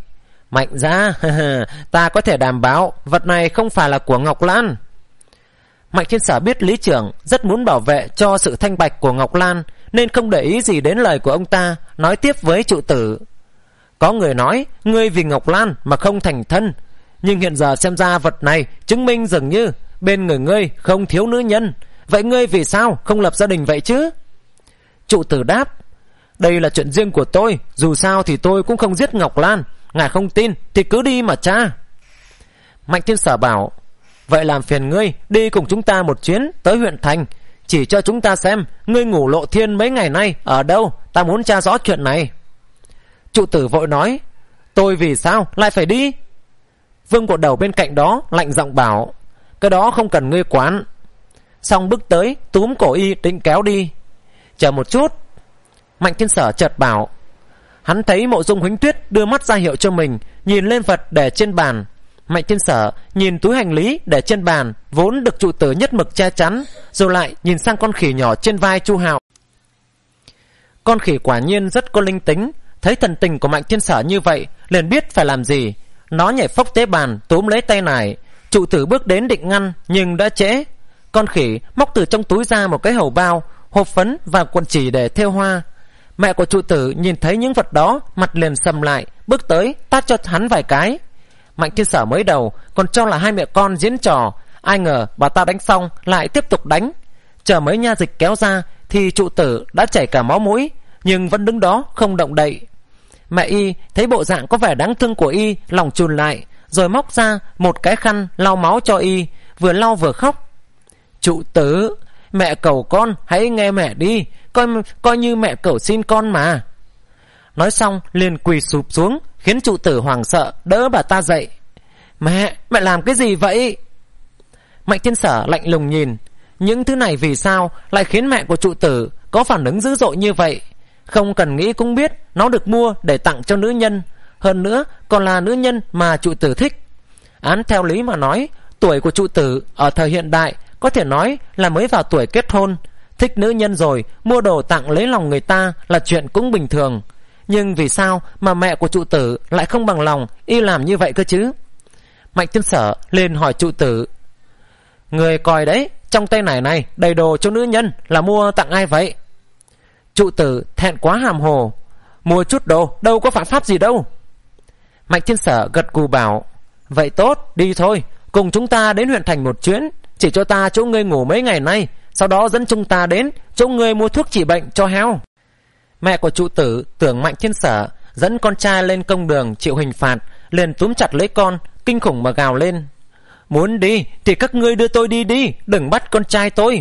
Mạnh gia, ta có thể đảm bảo vật này không phải là của Ngọc Lan. Mạnh Thiên Sở biết lý trưởng rất muốn bảo vệ cho sự thanh bạch của Ngọc Lan, nên không để ý gì đến lời của ông ta, nói tiếp với trụ tử. Có người nói ngươi vì Ngọc Lan mà không thành thân, nhưng hiện giờ xem ra vật này chứng minh dường như bên người ngươi không thiếu nữ nhân. Vậy ngươi vì sao không lập gia đình vậy chứ? Trụ tử đáp, đây là chuyện riêng của tôi, dù sao thì tôi cũng không giết Ngọc Lan. Ngài không tin thì cứ đi mà tra. Mạnh Thiên Sở bảo, vậy làm phiền ngươi đi cùng chúng ta một chuyến tới huyện thành, chỉ cho chúng ta xem ngươi ngủ lộ thiên mấy ngày nay ở đâu, ta muốn tra rõ chuyện này. Trụ tử vội nói, tôi vì sao lại phải đi? Vương Bộ Đầu bên cạnh đó lạnh giọng bảo, cái đó không cần ngươi quán. Xong bước tới túm cổ y định kéo đi. Chờ một chút. Mạnh Thiên Sở chợt bảo. Hắn thấy Mộ Dung Huỳnh Tuyết đưa mắt ra hiệu cho mình, nhìn lên vật để trên bàn. Mạnh Thiên Sở nhìn túi hành lý để trên bàn, vốn được trụ tử nhất mực che chắn, rồi lại nhìn sang con khỉ nhỏ trên vai Chu Hạo. Con khỉ quả nhiên rất có linh tính, thấy thần tình của Mạnh Thiên Sở như vậy liền biết phải làm gì. Nó nhảy phốc tế bàn túm lấy tay nải. Trụ tử bước đến định ngăn nhưng đã trễ. Con khỉ móc từ trong túi ra một cái hầu bao, hộp phấn và cuộn chỉ để thêu hoa. Mẹ của trụ tử nhìn thấy những vật đó, mặt liền sầm lại, bước tới tát cho hắn vài cái. Mạnh Thiên Sở mới đầu còn cho là hai mẹ con diễn trò, ai ngờ bà ta đánh xong lại tiếp tục đánh. Chờ mấy nha dịch kéo ra thì trụ tử đã chảy cả máu mũi, nhưng vẫn đứng đó không động đậy. Mẹ y thấy bộ dạng có vẻ đáng thương của y, lòng chùn lại, rồi móc ra một cái khăn lau máu cho y, vừa lau vừa khóc. Trụ tử, mẹ cầu con hãy nghe mẹ đi, coi coi như mẹ cầu xin con mà. Nói xong liền quỳ sụp xuống, khiến trụ tử hoảng sợ đỡ bà ta dậy. Mẹ, mẹ làm cái gì vậy? Mạnh Thiên Sở lạnh lùng nhìn. Những thứ này vì sao lại khiến mẹ của trụ tử có phản ứng dữ dội như vậy? Không cần nghĩ cũng biết nó được mua để tặng cho nữ nhân, hơn nữa còn là nữ nhân mà trụ tử thích. Án theo lý mà nói, tuổi của trụ tử ở thời hiện đại có thể nói là mới vào tuổi kết hôn. Thích nữ nhân rồi mua đồ tặng lấy lòng người ta là chuyện cũng bình thường. Nhưng vì sao mà mẹ của trụ tử lại không bằng lòng y làm như vậy cơ chứ? Mạnh Thiên Sở lên hỏi trụ tử, người coi đấy, trong tay này này đầy đồ cho nữ nhân, là mua tặng ai vậy? Trụ tử thẹn quá hàm hồ, mua chút đồ đâu có phạm pháp gì đâu. Mạnh Thiên Sở gật gù bảo, vậy tốt, đi thôi, cùng chúng ta đến huyện thành một chuyến, chỉ cho ta chỗ ngươi ngủ mấy ngày nay, sau đó dẫn chúng ta đến chỗ ngươi mua thuốc trị bệnh cho heo. Mẹ của trụ tử tưởng Mạnh Thiên Sở dẫn con trai lên công đường chịu hình phạt, liền túm chặt lấy con, kinh khủng mà gào lên, muốn đi thì các ngươi đưa tôi đi đi, đừng bắt con trai tôi.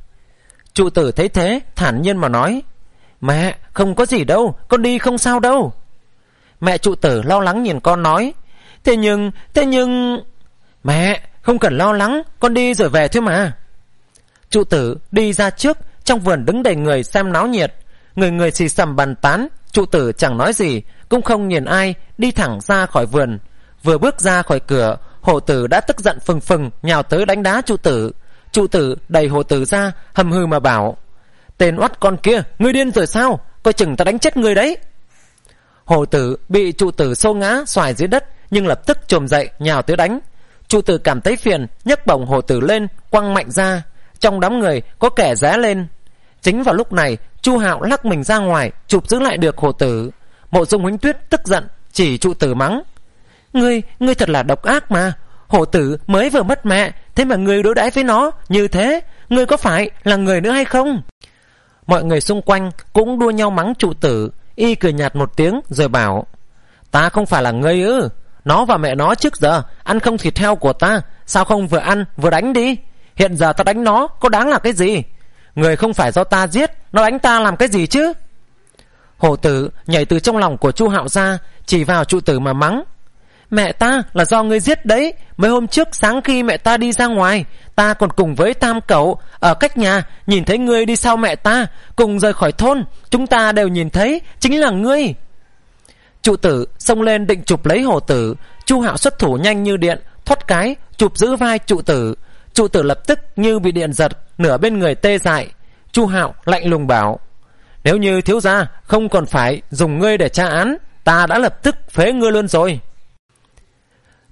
Trụ tử thấy thế thản nhiên mà nói, mẹ, không có gì đâu, con đi không sao đâu. Mẹ trụ tử lo lắng nhìn con nói, Thế nhưng, thế nhưng... Mẹ, không cần lo lắng, con đi rồi về thôi mà. Trụ tử đi ra trước, trong vườn đứng đầy người xem náo nhiệt. Người người xì xầm bàn tán. Trụ tử chẳng nói gì, cũng không nhìn ai, đi thẳng ra khỏi vườn. Vừa bước ra khỏi cửa, hổ tử đã tức giận phừng phừng nhào tới đánh đá trụ tử. Trụ tử đẩy hổ tử ra, hầm hừ mà bảo, tên oắt con kia, ngươi điên rồi sao? Coi chừng ta đánh chết ngươi đấy. Hổ tử bị trụ tử xô ngã xoài dưới đất, nhưng lập tức chồm dậy nhào tới đánh. Trụ tử cảm thấy phiền, nhấc bổng hổ tử lên, quăng mạnh ra. Trong đám người có kẻ ré lên. Chính vào lúc này, Chu Hạo lắc mình ra ngoài, chụp giữ lại được hổ tử. Mộ Dung Huỳnh Tuyết tức giận chỉ trụ tử mắng, Ngươi, ngươi thật là độc ác mà. Hổ tử mới vừa mất mẹ, thế mà ngươi đối đãi với nó như thế, ngươi có phải là người nữa hay không? Mọi người xung quanh cũng đua nhau mắng trụ tử. Y cười nhạt một tiếng rồi bảo, ta không phải là ngươi ư? Nó và mẹ nó trước giờ ăn không thịt heo của ta, sao không vừa ăn vừa đánh đi? Hiện giờ ta đánh nó có đáng là cái gì? Người không phải do ta giết, nó đánh ta làm cái gì chứ? Hổ tử nhảy từ trong lòng của Chu Hạo ra, chỉ vào trụ tử mà mắng, mẹ ta là do ngươi giết đấy. Mấy hôm trước sáng khi mẹ ta đi ra ngoài, ta còn cùng với Tam Cẩu ở cách nhà nhìn thấy ngươi đi sau mẹ ta, cùng rời khỏi thôn. Chúng ta đều nhìn thấy, chính là ngươi. Trụ tử xông lên định chụp lấy hổ tử. Chu Hạo xuất thủ nhanh như điện, thoát cái chụp giữ vai trụ tử. Trụ tử lập tức như bị điện giật, nửa bên người tê dại. Chu Hạo lạnh lùng bảo, nếu như thiếu gia không còn phải dùng ngươi để tra án, ta đã lập tức phế ngươi luôn rồi.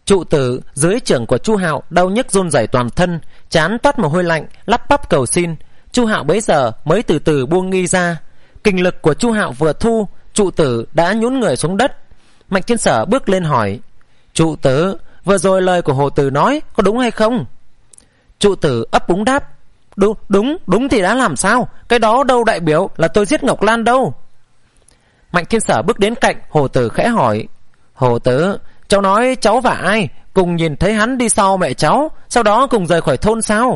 Trụ tử dưới trưởng của Chu Hạo đau nhức run rẩy toàn thân, trán toát mồ hôi lạnh, lắp bắp cầu xin. Chu Hạo bấy giờ mới từ từ buông nghi ra. Kình lực của Chu Hạo vừa thu, trụ tử đã nhún người xuống đất. Mạnh Thiên Sở bước lên hỏi: Trụ tử, vừa rồi lời của Hồ Tử nói có đúng hay không? Trụ tử ấp úng đáp: Đúng, đúng, đúng thì đã làm sao? Cái đó đâu đại biểu là tôi giết Ngọc Lan đâu. Mạnh Thiên Sở bước đến cạnh Hồ Tử khẽ hỏi: Hồ Tử, cháu nói cháu và ai cùng nhìn thấy hắn đi sau mẹ cháu, sau đó cùng rời khỏi thôn sao?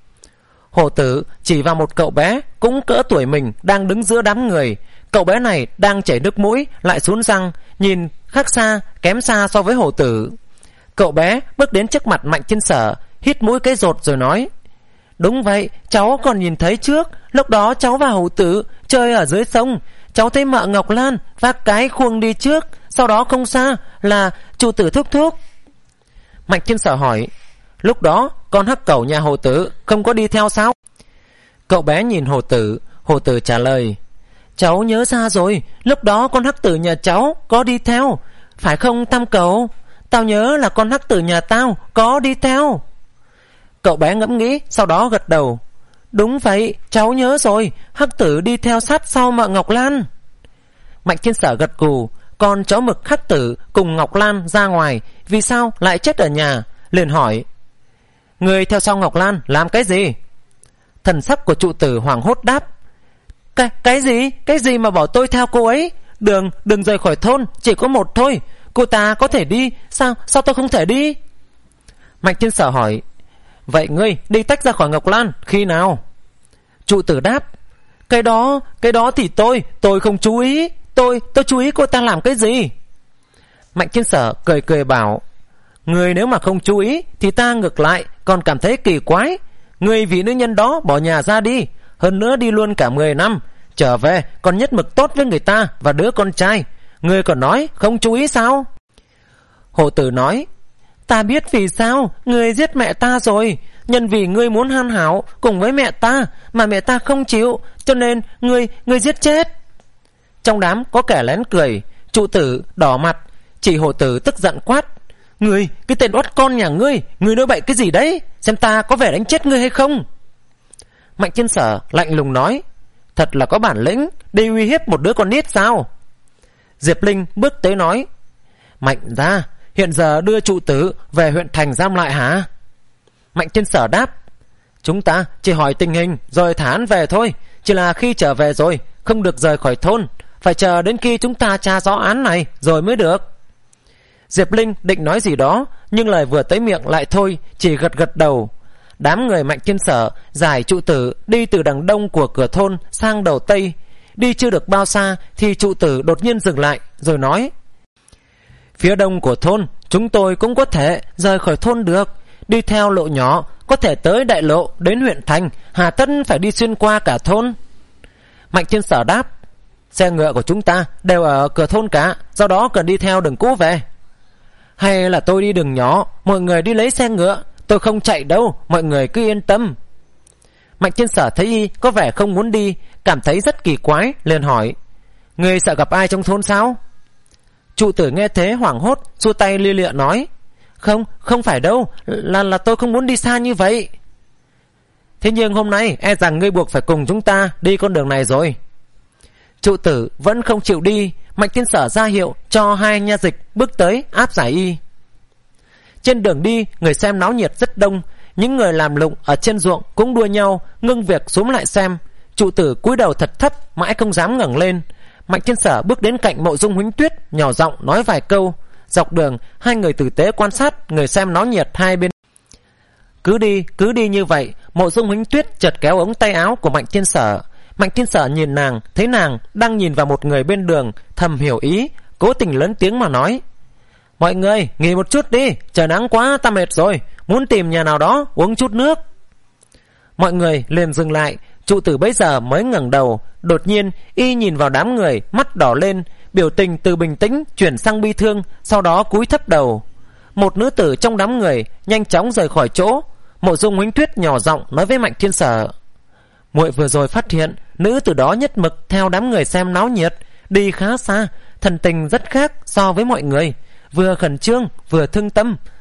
Hồ Tử chỉ vào một cậu bé cũng cỡ tuổi mình đang đứng giữa đám người. Cậu bé này đang chảy nước mũi, lại sún răng, nhìn khác xa, kém xa so với Hồ Tử. Cậu bé bước đến trước mặt Mạnh Thiên Sở, hít mũi cái rột rồi nói: Đúng vậy, cháu còn nhìn thấy trước. Lúc đó cháu và Hồ Tử chơi ở dưới sông, cháu thấy mợ Ngọc Lan vác cái khuông đi trước, sau đó không xa là trụ tử thúc thúc. Mạnh Thiên Sở hỏi: Lúc đó con hắc cẩu nhà Hồ Tử không có đi theo sao? Cậu bé nhìn Hồ Tử. Hồ Tử trả lời: Cháu nhớ ra rồi, lúc đó con hắc tử nhà cháu có đi theo, phải không Tam Cẩu? Tao nhớ là con hắc tử nhà tao có đi theo. Cậu bé ngẫm nghĩ, sau đó gật đầu: Đúng vậy, cháu nhớ rồi, hắc tử đi theo sát sau mợ Ngọc Lan. Mạnh Thiên Sở gật gù. Còn chó mực hắc tử cùng Ngọc Lan ra ngoài, vì sao lại chết ở nhà? Liền hỏi: Người theo sau Ngọc Lan làm cái gì? Thần sắc của trụ tử hoảng hốt đáp: Cái, cái gì? Cái gì mà bảo tôi theo cô ấy? Đường, đừng rời khỏi thôn, chỉ có một thôi. Cô ta có thể đi, sao, sao tôi không thể đi? Mạnh Thiên Sở hỏi: Vậy ngươi đi tách ra khỏi Ngọc Lan khi nào? Trụ tử đáp: Cái đó, cái đó thì tôi, tôi không chú ý. Tôi, tôi chú ý cô ta làm cái gì? Mạnh Thiên Sở cười cười bảo: Người nếu mà không chú ý thì ta ngược lại còn cảm thấy kỳ quái. Người vì nữ nhân đó bỏ nhà ra đi, hơn nữa đi luôn cả mười năm, trở về còn nhất mực tốt với người ta và đứa con trai. Người còn nói không chú ý sao? Hồ Tử nói: Ta biết vì sao người giết mẹ ta rồi. Nhân vì ngươi muốn han hảo cùng với mẹ ta mà mẹ ta không chịu, cho nên ngươi, ngươi giết chết. Trong đám có kẻ lén cười. Trụ tử đỏ mặt, chỉ Hồ Tử tức giận quát: Ngươi, cái tên oát con nhà ngươi, ngươi nói bậy cái gì đấy? Xem ta có vẻ đánh chết ngươi hay không? Mạnh Thiên Sở lạnh lùng nói: Thật là có bản lĩnh, đi uy hiếp một đứa con nít sao? Diệp Linh bước tới nói: Mạnh gia, hiện giờ đưa trụ tử về huyện thành giam lại hả? Mạnh Thiên Sở đáp: Chúng ta chỉ hỏi tình hình rồi thả hắn về thôi. Chỉ là khi trở về rồi không được rời khỏi thôn, phải chờ đến khi chúng ta tra rõ án này rồi mới được. Diệp Linh định nói gì đó, nhưng lời vừa tới miệng lại thôi, chỉ gật gật đầu. Đám người Mạnh Thiên Sở giải trụ tử đi từ đằng đông của cửa thôn sang đầu tây. Đi chưa được bao xa thì trụ tử đột nhiên dừng lại rồi nói: Phía đông của thôn chúng tôi cũng có thể rời khỏi thôn được. Đi theo lộ nhỏ có thể tới đại lộ đến huyện thành, hà tất phải đi xuyên qua cả thôn? Mạnh Thiên Sở đáp: Xe ngựa của chúng ta đều ở cửa thôn cả, do đó cần đi theo đường cũ về. Hay là tôi đi đường nhỏ, mọi người đi lấy xe ngựa? Tôi không chạy đâu, mọi người cứ yên tâm. Mạnh Thiên Sở thấy y có vẻ không muốn đi, cảm thấy rất kỳ quái, liền hỏi: Ngươi sợ gặp ai trong thôn sao? Trụ tử nghe thế hoảng hốt, xua tay lia lịa nói: Không, không phải đâu, là là tôi không muốn đi xa như vậy. Thế nhưng hôm nay e rằng ngươi buộc phải cùng chúng ta đi con đường này rồi. Trụ tử vẫn không chịu đi. Mạnh Thiên Sở ra hiệu cho hai nha dịch bước tới áp giải y. Trên đường đi, người xem náo nhiệt rất đông. Những người làm lụng ở trên ruộng cũng đua nhau ngưng việc xuống lại xem. Trụ tử cúi đầu thật thấp, mãi không dám ngẩng lên. Mạnh Thiên Sở bước đến cạnh Mộ Dung Huỳnh Tuyết, nhỏ giọng nói vài câu. Dọc đường, hai người tử tế quan sát người xem náo nhiệt hai bên. Cứ đi, cứ đi như vậy, Mộ Dung Huỳnh Tuyết chợt kéo ống tay áo của Mạnh Thiên Sở. Mạnh Thiên Sở nhìn nàng, thấy nàng đang nhìn vào một người bên đường, thầm hiểu ý, cố tình lớn tiếng mà nói: Mọi người nghỉ một chút đi, trời nắng quá ta mệt rồi, muốn tìm nhà nào đó uống chút nước. Mọi người liền dừng lại. Trụ tử bấy giờ mới ngẩng đầu. Đột nhiên y nhìn vào đám người, mắt đỏ lên, biểu tình từ bình tĩnh chuyển sang bi thương, sau đó cúi thấp đầu. Một nữ tử trong đám người nhanh chóng rời khỏi chỗ. Mộ Dung Huỳnh Tuyết nhỏ giọng nói với Mạnh Thiên Sở: Muội vừa rồi phát hiện nữ tử đó nhất mực theo đám người xem náo nhiệt, đi khá xa, thần tình rất khác so với mọi người, vừa khẩn trương vừa thương tâm,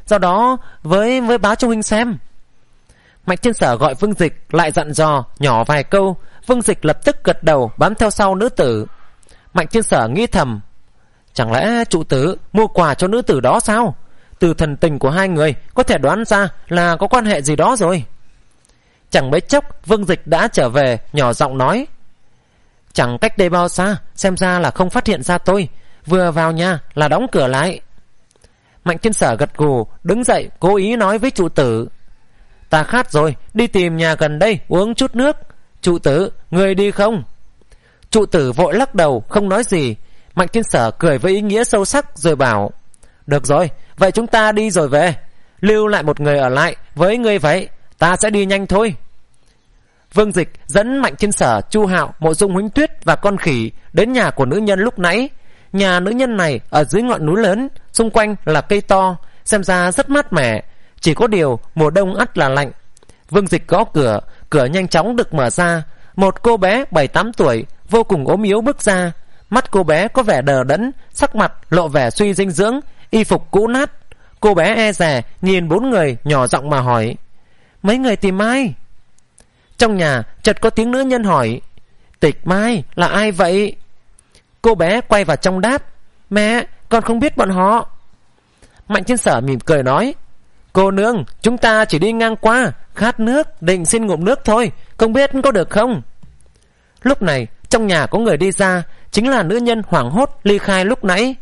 do đó với với báo cho huynh xem. Mạnh Thiên Sở gọi Vương Dịch lại dặn dò nhỏ vài câu. Vương Dịch lập tức gật đầu bám theo sau nữ tử. Mạnh Thiên Sở nghĩ thầm, chẳng lẽ trụ tử mua quà cho nữ tử đó sao? Từ thần tình của hai người có thể đoán ra là có quan hệ gì đó rồi. Chẳng mấy chốc Vương Dịch đã trở về, nhỏ giọng nói, chẳng cách đây bao xa, xem ra là không phát hiện ra tôi. Vừa vào nhà là đóng cửa lại. Mạnh Thiên Sở gật gù, đứng dậy cố ý nói với trụ tử, ta khát rồi, đi tìm nhà gần đây uống chút nước. Trụ tử, người đi không? Trụ tử vội lắc đầu không nói gì. Mạnh Thiên Sở cười với ý nghĩa sâu sắc rồi bảo, được rồi, vậy chúng ta đi rồi về. Lưu lại một người ở lại với ngươi vậy, ta sẽ đi nhanh thôi. Vương Dịch dẫn Mạnh Thiên Sở, Chu Hạo, Mộ Dung Huỳnh Tuyết và con khỉ đến nhà của nữ nhân lúc nãy. Nhà nữ nhân này ở dưới ngọn núi lớn, xung quanh là cây to, xem ra rất mát mẻ. Chỉ có điều mùa đông ắt là lạnh. Vương Dịch gõ cửa, cửa nhanh chóng được mở ra. Một cô bé bảy tám tuổi vô cùng ốm yếu bước ra. Mắt cô bé có vẻ đờ đẫn, sắc mặt lộ vẻ suy dinh dưỡng, y phục cũ nát. Cô bé e dè nhìn bốn người, nhỏ giọng mà hỏi, mấy người tìm ai? Trong nhà chợt có tiếng nữ nhân hỏi, Tịch Mai là ai vậy? Cô bé quay vào trong đáp, mẹ, con không biết bọn họ. Mạnh Thiên Sở mỉm cười nói, cô nương, chúng ta chỉ đi ngang qua, khát nước, định xin ngụm nước thôi, không biết có được không? Lúc này trong nhà có người đi ra, chính là nữ nhân hoảng hốt ly khai lúc nãy.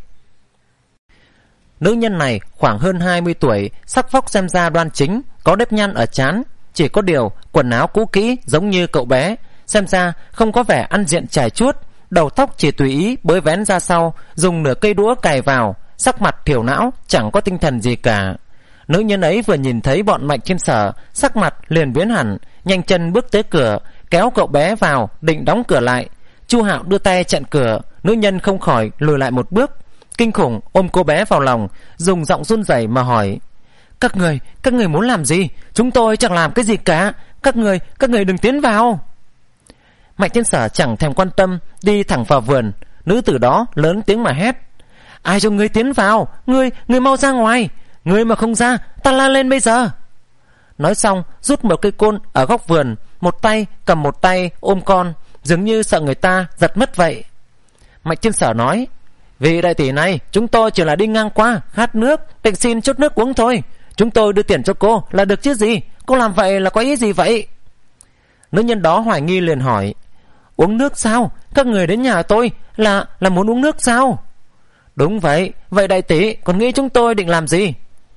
Nữ nhân này khoảng hơn hai mươi tuổi, sắc vóc xem ra đoan chính, có nếp nhăn ở trán. Chỉ có điều quần áo cũ kỹ giống như cậu bé, xem ra không có vẻ ăn diện trải chuốt. Đầu tóc chỉ tùy ý bới vén ra sau, dùng nửa cây đũa cày vào, sắc mặt thiểu não, chẳng có tinh thần gì cả. Nữ nhân ấy vừa nhìn thấy bọn Mạnh Thiên Sở, sắc mặt liền biến hẳn, nhanh chân bước tới cửa, kéo cậu bé vào, định đóng cửa lại. Chu Hạo đưa tay chặn cửa, nữ nhân không khỏi lùi lại một bước, kinh khủng ôm cô bé vào lòng, dùng giọng run rẩy mà hỏi, các người, các người muốn làm gì? Chúng tôi chẳng làm cái gì cả, các người, các người đừng tiến vào. Mạnh Thiên Sở chẳng thèm quan tâm, đi thẳng vào vườn. Nữ tử đó lớn tiếng mà hét, ai cho ngươi tiến vào? Ngươi, ngươi mau ra ngoài, ngươi mà không ra, ta la lên bây giờ. Nói xong rút một cây côn ở góc vườn, một tay cầm một tay ôm con, dường như sợ người ta giật mất vậy. Mạnh Thiên Sở nói, vị đại tỷ này, chúng tôi chỉ là đi ngang qua, khát nước, định xin chút nước uống thôi. Chúng tôi đưa tiền cho cô là được chứ gì? Cô làm vậy là có ý gì vậy? Nữ nhân đó hoài nghi liền hỏi, uống nước sao? Các người đến nhà tôi là là muốn uống nước sao? Đúng vậy. Vậy đại tỷ còn nghĩ chúng tôi định làm gì?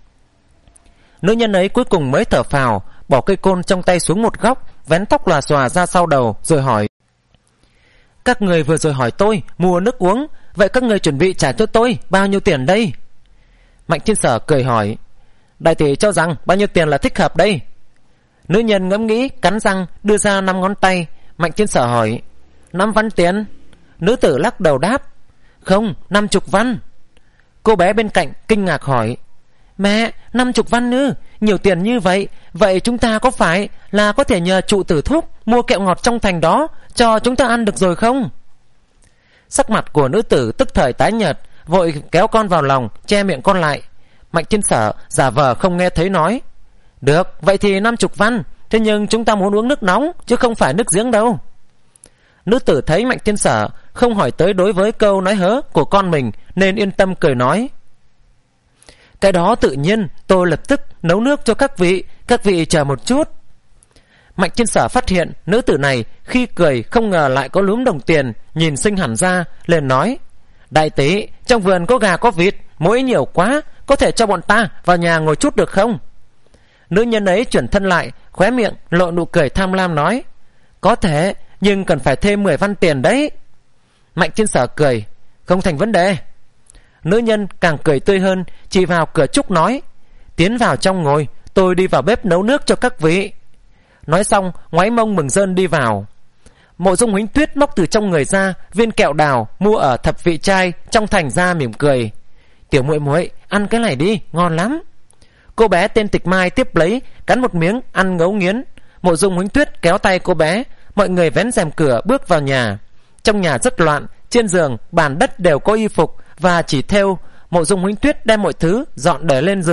Nữ nhân ấy cuối cùng mới thở phào, bỏ cây côn trong tay xuống một góc, vén tóc lòa xòa ra sau đầu rồi hỏi, các người vừa rồi hỏi tôi mua nước uống, vậy các người chuẩn bị trả cho tôi bao nhiêu tiền đây? Mạnh Thiên Sở cười hỏi, đại tỷ cho rằng bao nhiêu tiền là thích hợp đây? Nữ nhân ngẫm nghĩ, cắn răng đưa ra năm ngón tay. Mạnh Thiên Sở hỏi, năm văn tiền? Nữ tử lắc đầu đáp, không, năm chục văn. Cô bé bên cạnh kinh ngạc hỏi, mẹ, năm chục văn ư? Nhiều tiền như vậy, vậy chúng ta có phải là có thể nhờ trụ tử thúc mua kẹo ngọt trong thành đó cho chúng ta ăn được rồi không? Sắc mặt của nữ tử tức thời tái nhợt, vội kéo con vào lòng, che miệng con lại. Mạnh Thiên Sở giả vờ không nghe thấy nói, được, vậy thì năm chục văn, thế nhưng chúng ta muốn uống nước nóng chứ không phải nước giếng đâu. Nữ tử thấy Mạnh Thiên Sở không hỏi tới đối với câu nói hớ của con mình nên yên tâm cười nói, cái đó tự nhiên, tôi lập tức nấu nước cho các vị, các vị chờ một chút. Mạnh Thiên Sở phát hiện nữ tử này khi cười không ngờ lại có lúm đồng tiền, nhìn xinh hẳn ra, liền nói, đại tỷ, trong vườn có gà có vịt, mỗi nhiều quá, có thể cho bọn ta vào nhà ngồi chút được không? Nữ nhân ấy chuyển thân lại, khóe miệng lộ nụ cười tham lam nói, có thể, nhưng cần phải thêm mười văn tiền đấy. Mạnh Thiên Sở cười, không thành vấn đề. Nữ nhân càng cười tươi hơn, chỉ vào cửa trúc nói, tiến vào trong ngồi, tôi đi vào bếp nấu nước cho các vị. Nói xong ngoáy mông mừng rơn đi vào. Mộ Dung Huỳnh Tuyết móc từ trong người ra viên kẹo đào mua ở thập vị trai trong thành ra, mỉm cười, tiểu muội muội ăn cái này đi, ngon lắm. Cô bé tên Tịch Mai tiếp lấy, cắn một miếng, ăn ngấu nghiến. Mộ Dung Huỳnh Tuyết kéo tay cô bé, mọi người vén rèm cửa bước vào nhà. Trong nhà rất loạn, trên giường, bàn đất đều có y phục và chỉ thêu. Mộ Dung Huỳnh Tuyết đem mọi thứ dọn để lên giường,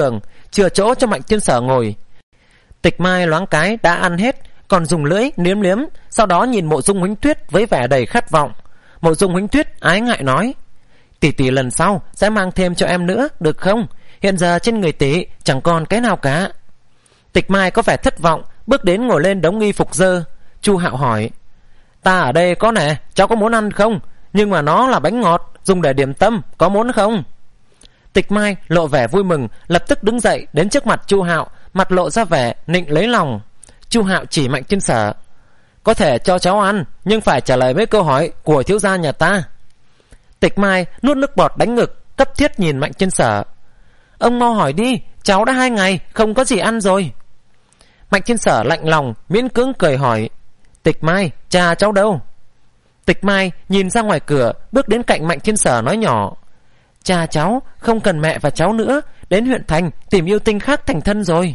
chừa chỗ cho Mạnh Thiên Sở ngồi. Tịch Mai loáng cái đã ăn hết, còn dùng lưỡi liếm liếm, sau đó nhìn Mộ Dung Huỳnh Tuyết với vẻ đầy khát vọng. Mộ Dung Huỳnh Tuyết ái ngại nói: tỷ tỷ lần sau sẽ mang thêm cho em nữa được không? Hiện giờ trên người tỷ chẳng còn cái nào cả. Tịch Mai có vẻ thất vọng, bước đến ngồi lên đống y phục dơ. Chu Hạo hỏi: ta ở đây có nè, cháu có muốn ăn không? Nhưng mà nó là bánh ngọt, dùng để điểm tâm, có muốn không? Tịch Mai lộ vẻ vui mừng, lập tức đứng dậy đến trước mặt Chu Hạo, mặt lộ ra vẻ nịnh lấy lòng. Chu Hạo chỉ Mạnh Thiên Sở: có thể cho cháu ăn, nhưng phải trả lời mấy câu hỏi của thiếu gia nhà ta. Tịch Mai nuốt nước bọt đánh ngực, cấp thiết nhìn Mạnh Thiên Sở: ông mau hỏi đi, cháu đã hai ngày không có gì ăn rồi. Mạnh Thiên Sở lạnh lòng, miễn cưỡng cười hỏi: Tịch Mai, cha cháu đâu? Tịch Mai nhìn ra ngoài cửa, bước đến cạnh Mạnh Thiên Sở nói nhỏ: cha cháu không cần mẹ và cháu nữa, đến huyện thành tìm yêu tinh khác thành thân rồi.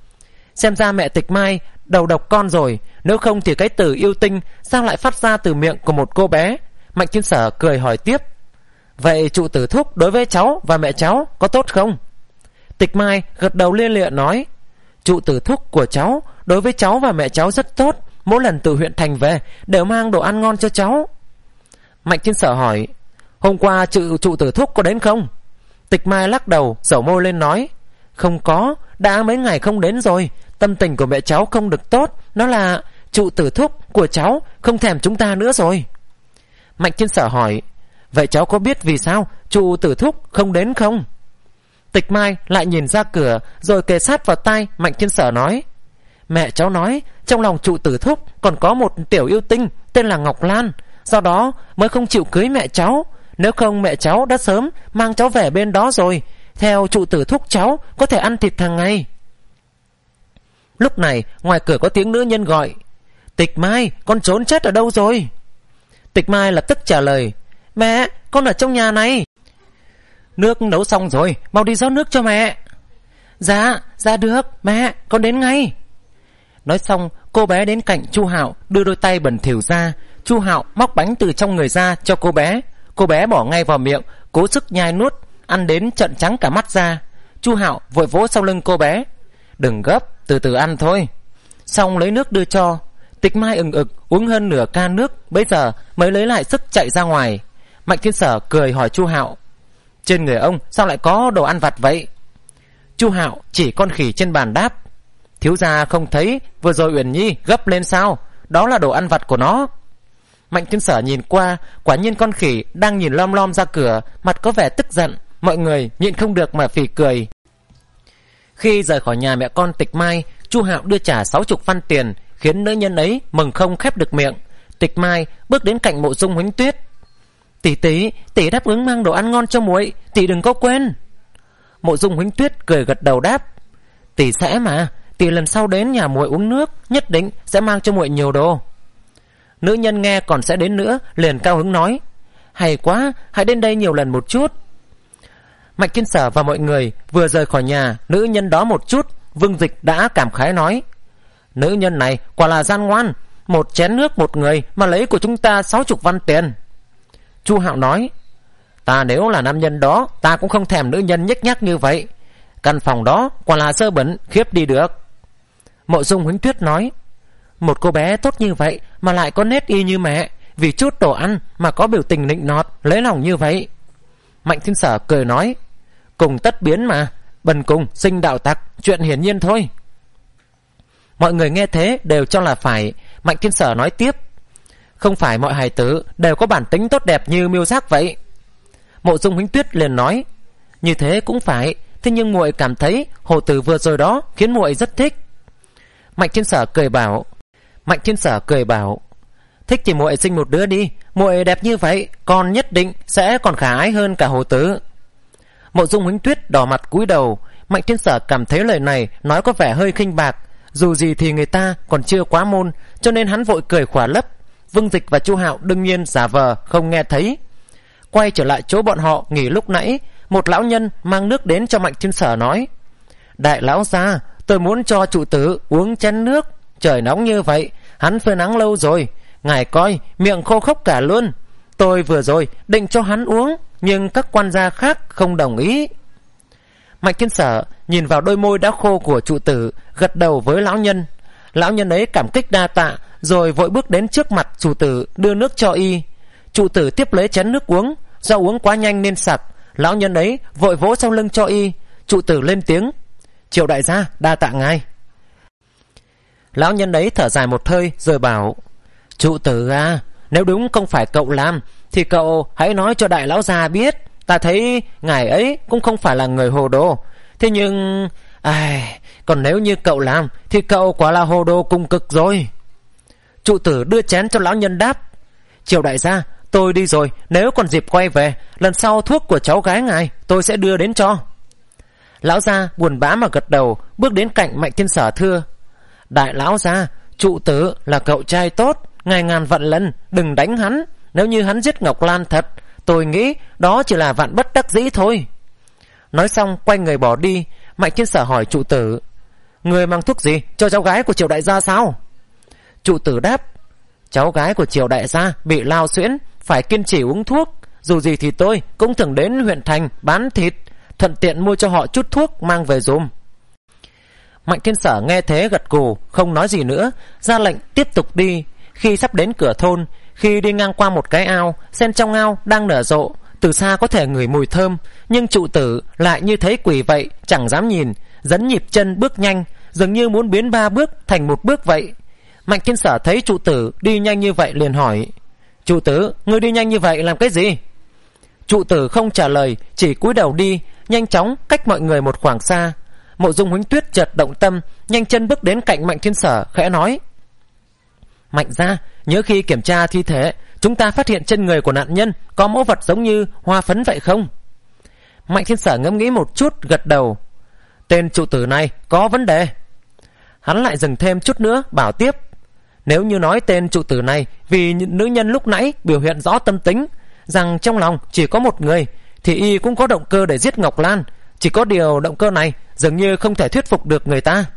Xem ra mẹ Tịch Mai đầu độc con rồi, nếu không thì cái từ yêu tinh sao lại phát ra từ miệng của một cô bé? Mạnh Thiên Sở cười hỏi tiếp: vậy trụ tử thúc đối với cháu và mẹ cháu có tốt không? Tịch Mai gật đầu lia lịa nói: trụ tử thúc của cháu đối với cháu và mẹ cháu rất tốt, mỗi lần từ huyện thành về đều mang đồ ăn ngon cho cháu. Mạnh Thiên Sở hỏi: hôm qua trụ, trụ tử thúc có đến không? Tịch Mai lắc đầu, dẩu môi lên nói: không có, đã mấy ngày không đến rồi. Tâm tình của mẹ cháu không được tốt, nó là trụ tử thúc của cháu không thèm chúng ta nữa rồi. Mạnh Thiên Sở hỏi: vậy cháu có biết vì sao trụ tử thúc không đến không? Tịch Mai lại nhìn ra cửa, rồi kề sát vào tai Mạnh Thiên Sở nói: mẹ cháu nói trong lòng trụ tử thúc còn có một tiểu yêu tinh tên là Ngọc Lan, do đó mới không chịu cưới mẹ cháu. Nếu không mẹ cháu đã sớm mang cháu về bên đó rồi, theo trụ tử thúc cháu có thể ăn thịt hàng ngày. Lúc này ngoài cửa có tiếng nữ nhân gọi: Tịch Mai, con trốn chết ở đâu rồi? Tịch Mai lập tức trả lời: mẹ, con ở trong nhà này. Nước nấu xong rồi, mau đi rót nước cho mẹ. Dạ, dạ được, mẹ, con đến ngay. Nói xong, cô bé đến cạnh Chu Hạo, đưa đôi tay bẩn thỉu ra. Chu Hạo móc bánh từ trong người ra cho cô bé. Cô bé bỏ ngay vào miệng, cố sức nhai nuốt, ăn đến trợn trắng cả mắt ra. Chu Hạo vội vỗ sau lưng cô bé: đừng gấp, từ từ ăn thôi. Xong lấy nước đưa cho. Tịch Mai ừng ực uống hơn nửa ca nước, bây giờ mới lấy lại sức chạy ra ngoài. Mạnh Thiên Sở cười hỏi Chu Hạo: trên người ông sao lại có đồ ăn vặt vậy? Chu Hạo chỉ con khỉ trên bàn đáp: thiếu gia không thấy vừa rồi Uyển Nhi gấp lên sao? Đó là đồ ăn vặt của nó. Mạnh Thiên Sở nhìn qua, quả nhiên con khỉ đang nhìn lom lom ra cửa, mặt có vẻ tức giận. Mọi người nhịn không được mà phì cười. Khi rời khỏi nhà mẹ con Tịch Mai, Chu Hạo đưa trả sáu chục văn tiền, khiến nữ nhân ấy mừng không khép được miệng. Tịch Mai bước đến cạnh Mộ Dung Huỳnh Tuyết: tỷ tỷ, tỷ đáp ứng mang đồ ăn ngon cho muội, tỷ đừng có quên. Mộ Dung Huỳnh Tuyết cười gật đầu đáp: tỷ sẽ mà, tỷ lần sau đến nhà muội uống nước nhất định sẽ mang cho muội nhiều đồ. Nữ nhân nghe còn sẽ đến nữa, liền cao hứng nói: hay quá, hãy đến đây nhiều lần một chút. Mạnh Thiên Sở và mọi người vừa rời khỏi nhà nữ nhân đó một chút, Vương Dịch đã cảm khái nói: nữ nhân này quả là gian ngoan, một chén nước một người mà lấy của chúng ta sáu chục văn tiền. Chu Hạo nói: ta nếu là nam nhân đó, ta cũng không thèm nữ nhân nhếch nhác như vậy. Căn phòng đó quả là dơ bẩn khiếp đi được. Mộ Dung Huỳnh Tuyết nói: một cô bé tốt như vậy mà lại có nết y như mẹ, vì chút đồ ăn mà có biểu tình nịnh nọt lấy lòng như vậy. Mạnh Thiên Sở cười nói: cùng tất biến mà, bần cùng sinh đạo tặc, chuyện hiển nhiên thôi. Mọi người nghe thế đều cho là phải. Mạnh Thiên Sở nói tiếp: không phải mọi hài tử đều có bản tính tốt đẹp như Miêu Giác vậy. Mộ Dung Huỳnh Tuyết liền nói: như thế cũng phải, thế nhưng muội cảm thấy hồ tử vừa rồi đó khiến muội rất thích. Mạnh Thiên Sở cười bảo: Mạnh Thiên Sở cười bảo: thích thì muội sinh một đứa đi, muội đẹp như vậy, con nhất định sẽ còn khả ái hơn cả hồ tử. Mộ Dung Huỳnh Tuyết đỏ mặt cúi đầu. Mạnh Thiên Sở cảm thấy lời này nói có vẻ hơi khinh bạc, dù gì thì người ta còn chưa quá môn, cho nên hắn vội cười khỏa lấp. Vương Dịch và Chu Hạo đương nhiên giả vờ không nghe thấy. Quay trở lại chỗ bọn họ nghỉ lúc nãy, một lão nhân mang nước đến cho Mạnh Thiên Sở nói: đại lão gia, tôi muốn cho trụ tử uống chén nước. Trời nóng như vậy, hắn phơi nắng lâu rồi, ngài coi miệng khô khốc cả luôn. Tôi vừa rồi định cho hắn uống, nhưng các quan gia khác không đồng ý. Mạnh Thiên Sở nhìn vào đôi môi đã khô của trụ tử, gật đầu với lão nhân. Lão nhân ấy cảm kích đa tạ, rồi vội bước đến trước mặt trụ tử đưa nước cho y. Trụ tử tiếp lấy chén nước uống, do uống quá nhanh nên sặc. Lão nhân ấy vội vỗ sau lưng cho y. Trụ tử lên tiếng: Triệu đại gia, đa tạ ngài. Lão nhân ấy thở dài một hơi rồi bảo: Trụ tử à, nếu đúng không phải cậu làm thì cậu hãy nói cho đại lão gia biết. Ta thấy ngài ấy cũng không phải là người hồ đồ. Thế nhưng ai, còn nếu như cậu làm thì cậu quả là hồ đồ cùng cực rồi. Trụ tử đưa chén cho lão nhân đáp: Triệu đại gia, tôi đi rồi. Nếu còn dịp quay về, lần sau thuốc của cháu gái ngài tôi sẽ đưa đến cho. Lão gia buồn bã mà gật đầu, bước đến cạnh Mạnh Thiên Sở thưa: Đại lão gia, trụ tử là cậu trai tốt, ngài ngàn vạn lần đừng đánh hắn. Nếu như hắn giết Ngọc Lan thật, tôi nghĩ đó chỉ là vạn bất đắc dĩ thôi. Nói xong quay người bỏ đi. Mạnh Thiên Sở hỏi trụ tử: Người mang thuốc gì cho cháu gái của Triệu đại gia sao? Trụ tử đáp: Cháu gái của Triệu đại gia bị lao xuyễn, phải kiên trì uống thuốc. Dù gì thì tôi cũng thường đến huyện thành bán thịt, thuận tiện mua cho họ chút thuốc mang về dùm. Mạnh Thiên Sở nghe thế gật gù, không nói gì nữa, ra lệnh tiếp tục đi. Khi sắp đến cửa thôn, khi đi ngang qua một cái ao, sen trong ao đang nở rộ, từ xa có thể ngửi mùi thơm, nhưng trụ tử lại như thấy quỷ vậy, chẳng dám nhìn, dẫn nhịp chân bước nhanh, dường như muốn biến ba bước thành một bước vậy. Mạnh Thiên Sở thấy trụ tử đi nhanh như vậy liền hỏi: Trụ tử, ngươi đi nhanh như vậy làm cái gì? Trụ tử không trả lời, chỉ cúi đầu đi, nhanh chóng cách mọi người một khoảng xa. Mộ Dung Huỳnh Tuyết chợt động tâm, nhanh chân bước đến cạnh Mạnh Thiên Sở, khẽ nói: Mạnh gia, nhớ khi kiểm tra thi thể, chúng ta phát hiện trên người của nạn nhân có mẫu vật giống như hoa phấn vậy không? Mạnh Thiên Sở ngẫm nghĩ một chút, gật đầu: Tên trụ tử này có vấn đề. Hắn lại dừng thêm chút nữa, bảo tiếp: Nếu như nói tên trụ tử này vì nữ nhân lúc nãy biểu hiện rõ tâm tính, rằng trong lòng chỉ có một người, thì y cũng có động cơ để giết Ngọc Lan. Chỉ có điều động cơ này dường như không thể thuyết phục được người ta.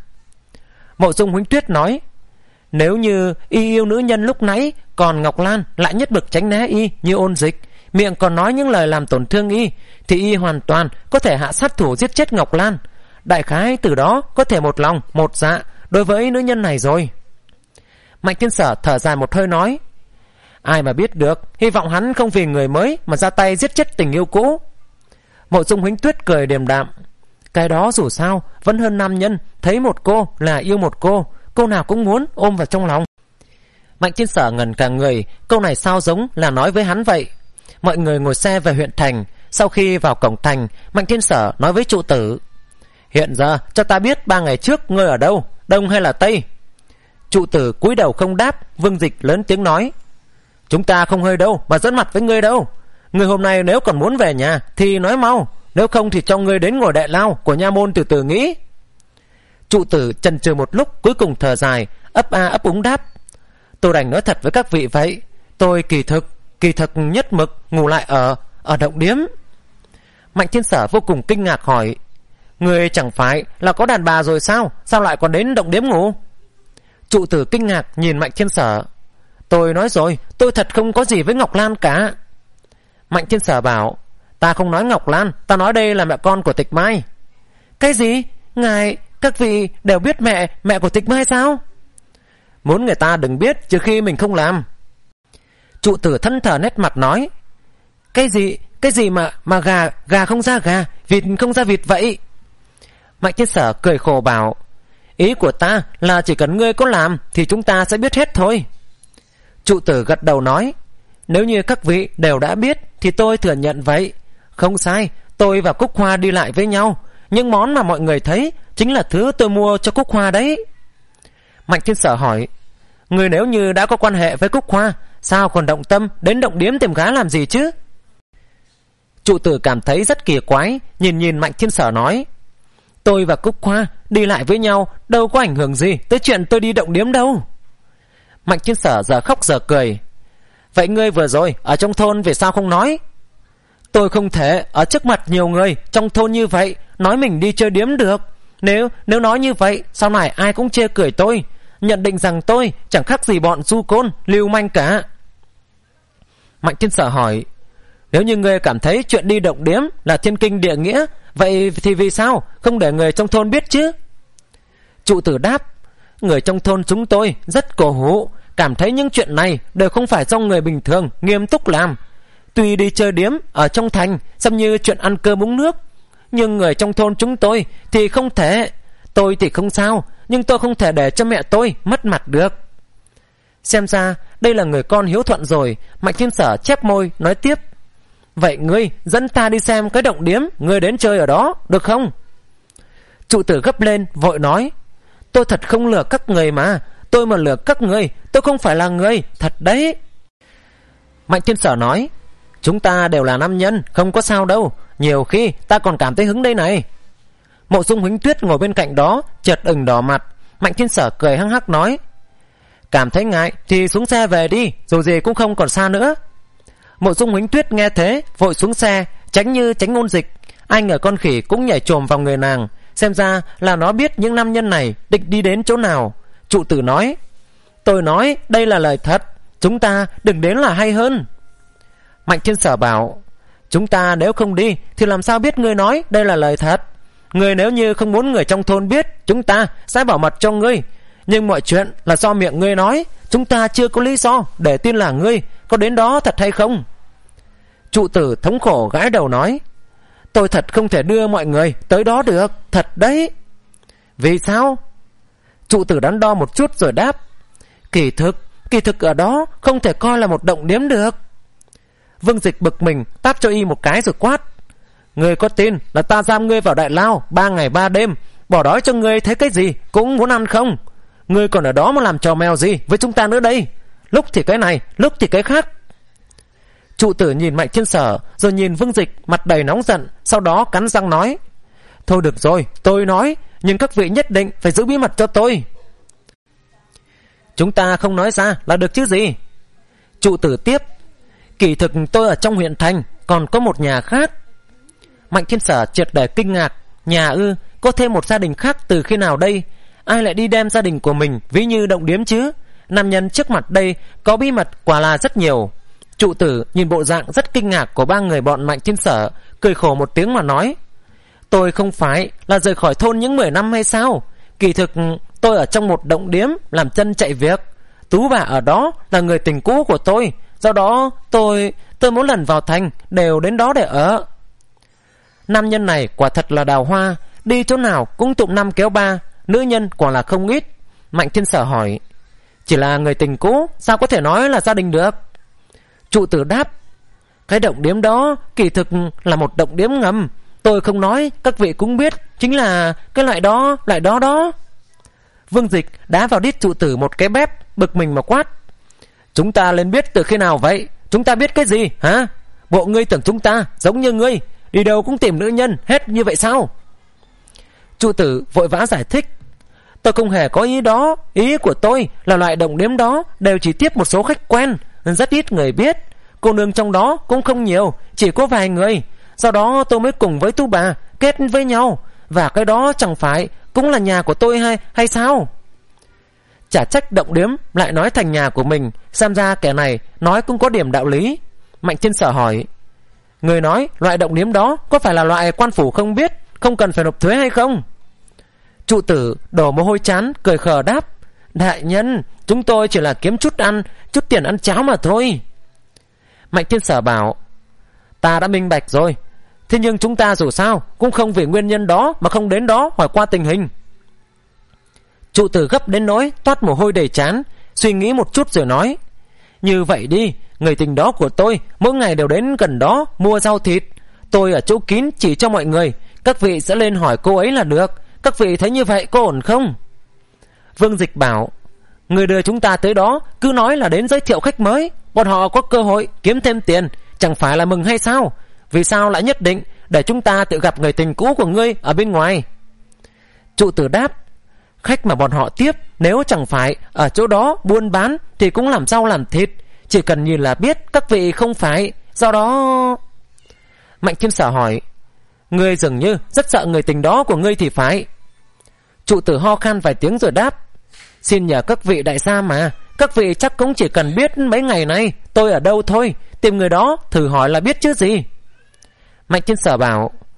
Mộ Dung Huỳnh Tuyết nói: Nếu như y yêu nữ nhân lúc nãy, còn Ngọc Lan lại nhất bực tránh né y như ôn dịch, miệng còn nói những lời làm tổn thương y, thì y hoàn toàn có thể hạ sát thủ giết chết Ngọc Lan. Đại khái từ đó có thể một lòng một dạ đối với nữ nhân này rồi. Mạnh Thiên Sở thở dài một hơi nói: Ai mà biết được, hy vọng hắn không vì người mới mà ra tay giết chết tình yêu cũ. Mộ Dung Huỳnh Tuyết cười điềm đạm: Cái đó dù sao vẫn hơn nam nhân thấy một cô là yêu một cô, cô nào cũng muốn ôm vào trong lòng. Mạnh Thiên Sở ngẩn cả người, câu này sao giống là nói với hắn vậy. Mọi người ngồi xe về huyện thành. Sau khi vào cổng thành, Mạnh Thiên Sở nói với trụ tử: Hiện giờ cho ta biết ba ngày trước ngươi ở đâu, đông hay là tây? Trụ tử cúi đầu không đáp. Vương Dịch lớn tiếng nói: Chúng ta không hơi đâu mà dẫn mặt với ngươi đâu. Ngươi hôm nay nếu còn muốn về nhà thì nói mau, nếu không thì cho ngươi đến ngồi đại lao của nha môn từ từ nghĩ. Trụ tử chần chừ một lúc, cuối cùng thở dài, ấp a ấp úng đáp: Tôi đành nói thật với các vị vậy. Tôi kỳ thực Kỳ thực nhất mực ngủ lại ở Ở động điếm. Mạnh Thiên Sở vô cùng kinh ngạc hỏi: Ngươi chẳng phải là có đàn bà rồi sao? Sao lại còn đến động điếm ngủ? Trụ tử kinh ngạc nhìn Mạnh Thiên Sở: Tôi nói rồi, tôi thật không có gì với Ngọc Lan cả. Mạnh Thiên Sở bảo: Ta không nói Ngọc Lan, ta nói đây là mẹ con của Tịch Mai. Cái gì? Ngài, các vị đều biết mẹ Mẹ của Tịch Mai sao? Muốn người ta đừng biết trừ khi mình không làm. Trụ tử thân thờ nét mặt nói: Cái gì? Cái gì mà mà gà Gà không ra gà, vịt không ra vịt vậy? Mạnh Thiên Sở cười khổ bảo: Ý của ta là chỉ cần ngươi có làm thì chúng ta sẽ biết hết thôi. Trụ tử gật đầu nói: Nếu như các vị đều đã biết thì tôi thừa nhận vậy. Không sai, tôi và Cúc Hoa đi lại với nhau, nhưng món mà mọi người thấy chính là thứ tôi mua cho Cúc Hoa đấy. Mạnh Thiên Sở hỏi: Người nếu như đã có quan hệ với Cúc Hoa, sao còn động tâm đến động điếm tìm gái làm gì chứ? Trụ tử cảm thấy rất kỳ quái, nhìn nhìn Mạnh Thiên Sở nói: Tôi và Cúc Hoa đi lại với nhau đâu có ảnh hưởng gì tới chuyện tôi đi động điếm đâu. Mạnh Thiên Sở giờ khóc giờ cười: Vậy ngươi vừa rồi ở trong thôn vì sao không nói? Tôi không thể ở trước mặt nhiều người trong thôn như vậy nói mình đi chơi điếm được. Nếu nếu nói như vậy, sau này ai cũng chê cười tôi, nhận định rằng tôi chẳng khác gì bọn du côn lưu manh cả. Mạnh Thiên Sở hỏi: Nếu như ngươi cảm thấy chuyện đi động điếm là thiên kinh địa nghĩa, Vậy thì vì sao không để người trong thôn biết chứ? Trụ tử đáp: Người trong thôn chúng tôi rất cổ hủ, cảm thấy những chuyện này đều không phải do người bình thường nghiêm túc làm. Tuy đi chơi điếm ở trong thành xem như chuyện ăn cơm uống nước, nhưng người trong thôn chúng tôi thì không thể. Tôi thì không sao, nhưng tôi không thể để cho mẹ tôi mất mặt được. Xem ra đây là người con hiếu thuận rồi. Mạnh Thiên Sở chép môi nói tiếp: Vậy ngươi dẫn ta đi xem cái động điếm ngươi đến chơi ở đó được không? Trụ tử gấp lên vội nói: Tôi thật không lừa các người mà. Tôi mà lừa các người, tôi không phải là người, thật đấy. Mạnh Thiên Sở nói: Chúng ta đều là nam nhân, không có sao đâu. Nhiều khi ta còn cảm thấy hứng đây này. Mộ Dung Huỳnh Tuyết ngồi bên cạnh đó chợt ửng đỏ mặt. Mạnh Thiên Sở cười hăng hắc nói: Cảm thấy ngại thì xuống xe về đi, dù gì cũng không còn xa nữa. Mộ Dung Huỳnh Tuyết nghe thế vội xuống xe, tránh như tránh ngôn dịch. Ai ngờ con khỉ cũng nhảy chồm vào người nàng. Xem ra là nó biết những nam nhân này định đi đến chỗ nào. Trụ tử nói: Tôi nói đây là lời thật, chúng ta đừng đến là hay hơn. Mạnh Thiên Sở bảo: Chúng ta nếu không đi thì làm sao biết ngươi nói đây là lời thật? Ngươi nếu như không muốn người trong thôn biết, chúng ta sẽ bảo mật cho ngươi. Nhưng mọi chuyện là do miệng ngươi nói, chúng ta chưa có lý do để tin là ngươi có đến đó thật hay không. Trụ tử thống khổ gãi đầu nói: Tôi thật không thể đưa mọi người tới đó được, thật đấy. Vì sao? Trụ tử đắn đo một chút rồi đáp: Kỳ thực, kỳ thực ở đó không thể coi là một động điếm được. Vương Dịch bực mình tát cho y một cái rồi quát: Ngươi có tin là ta giam ngươi vào đại lao ba ngày ba đêm, bỏ đói cho ngươi thấy cái gì cũng muốn ăn không? Ngươi còn ở đó mà làm trò mèo gì với chúng ta nữa đây? Lúc thì cái này, lúc thì cái khác. Trụ tử nhìn Mạnh Thiên Sở rồi nhìn Vương Dịch mặt đầy nóng giận, sau đó cắn răng nói: Thôi được rồi, tôi nói, nhưng các vị nhất định phải giữ bí mật cho tôi. Chúng ta không nói ra là được chứ gì? Trụ tử tiếp: Kỳ thực tôi ở trong huyện thành còn có một nhà khác. Mạnh Thiên Sở triệt để kinh ngạc: Nhà ư? Có thêm một gia đình khác từ khi nào đây? Ai lại đi đem gia đình của mình ví như động điếm chứ? Nam nhân trước mặt đây có bí mật quả là rất nhiều. Trụ tử nhìn bộ dạng rất kinh ngạc của ba người bọn Mạnh Thiên Sở, cười khổ một tiếng mà nói: Tôi không phải là rời khỏi thôn những mười năm hay sao? Kỳ thực tôi ở trong một động điếm làm chân chạy việc. Tú bà ở đó là người tình cũ của tôi, do đó tôi tôi mỗi lần vào thành đều đến đó để ở. Nam nhân này quả thật là đào hoa, đi chỗ nào cũng tụng năm kéo ba, nữ nhân quả là không ít. Mạnh Thiên Sở hỏi: Chỉ là người tình cũ, sao có thể nói là gia đình được? Trụ tử đáp: Cái động điếm đó kỳ thực là một động điếm ngầm. Tôi không nói, các vị cũng biết, chính là cái loại đó, loại đó đó. Vương Dịch đá vào đít trụ tử một cái bép, bực mình mà quát: Chúng ta lên biết từ khi nào vậy? Chúng ta biết cái gì hả? Bộ ngươi tưởng chúng ta giống như ngươi, đi đâu cũng tìm nữ nhân hết như vậy sao? Trụ tử vội vã giải thích: Tôi không hề có ý đó. Ý của tôi là loại động điếm đó đều chỉ tiếp một số khách quen, rất ít người biết. Cô nương trong đó cũng không nhiều, chỉ có vài người. Do đó tôi mới cùng với tú bà kết với nhau. Và cái đó chẳng phải cũng là nhà của tôi hay, hay sao? Chả trách động điếm lại nói thành nhà của mình. Xem ra kẻ này nói cũng có điểm đạo lý. Mạnh Thiên Sở hỏi: Người nói loại động điếm đó có phải là loại quan phủ không biết, không cần phải nộp thuế hay không? Trụ tử đổ mồ hôi chán, cười khờ đáp: Đại nhân, chúng tôi chỉ là kiếm chút ăn, chút tiền ăn cháo mà thôi. Mạnh Thiên Sở bảo: Ta đã minh bạch rồi. Thế nhưng chúng ta dù sao cũng không vì nguyên nhân đó mà không đến đó hỏi qua tình hình. Trụ tử gấp đến nỗi toát mồ hôi đầy trán, suy nghĩ một chút rồi nói: Như vậy đi, người tình đó của tôi mỗi ngày đều đến gần đó mua rau thịt. Tôi ở chỗ kín chỉ cho mọi người, các vị sẽ lên hỏi cô ấy là được. Các vị thấy như vậy có ổn không? Vương Dịch bảo: Người đưa chúng ta tới đó cứ nói là đến giới thiệu khách mới, bọn họ có cơ hội kiếm thêm tiền, chẳng phải là mừng hay sao? Vì sao lại nhất định để chúng ta tự gặp người tình cũ của ngươi ở bên ngoài? Trụ tử đáp: Khách mà bọn họ tiếp nếu chẳng phải ở chỗ đó buôn bán thì cũng làm rau làm thịt, chỉ cần nhìn là biết các vị không phải. Do đó... Mạnh Thiên Sở hỏi: Ngươi dường như rất sợ người tình đó của ngươi thì phải. Trụ tử ho khan vài tiếng rồi đáp: Xin nhờ các vị đại gia mà, các vị chắc cũng chỉ cần biết mấy ngày nay tôi ở đâu thôi, tìm người đó thử hỏi là biết chứ gì. Mạnh Thiên Sở bảo: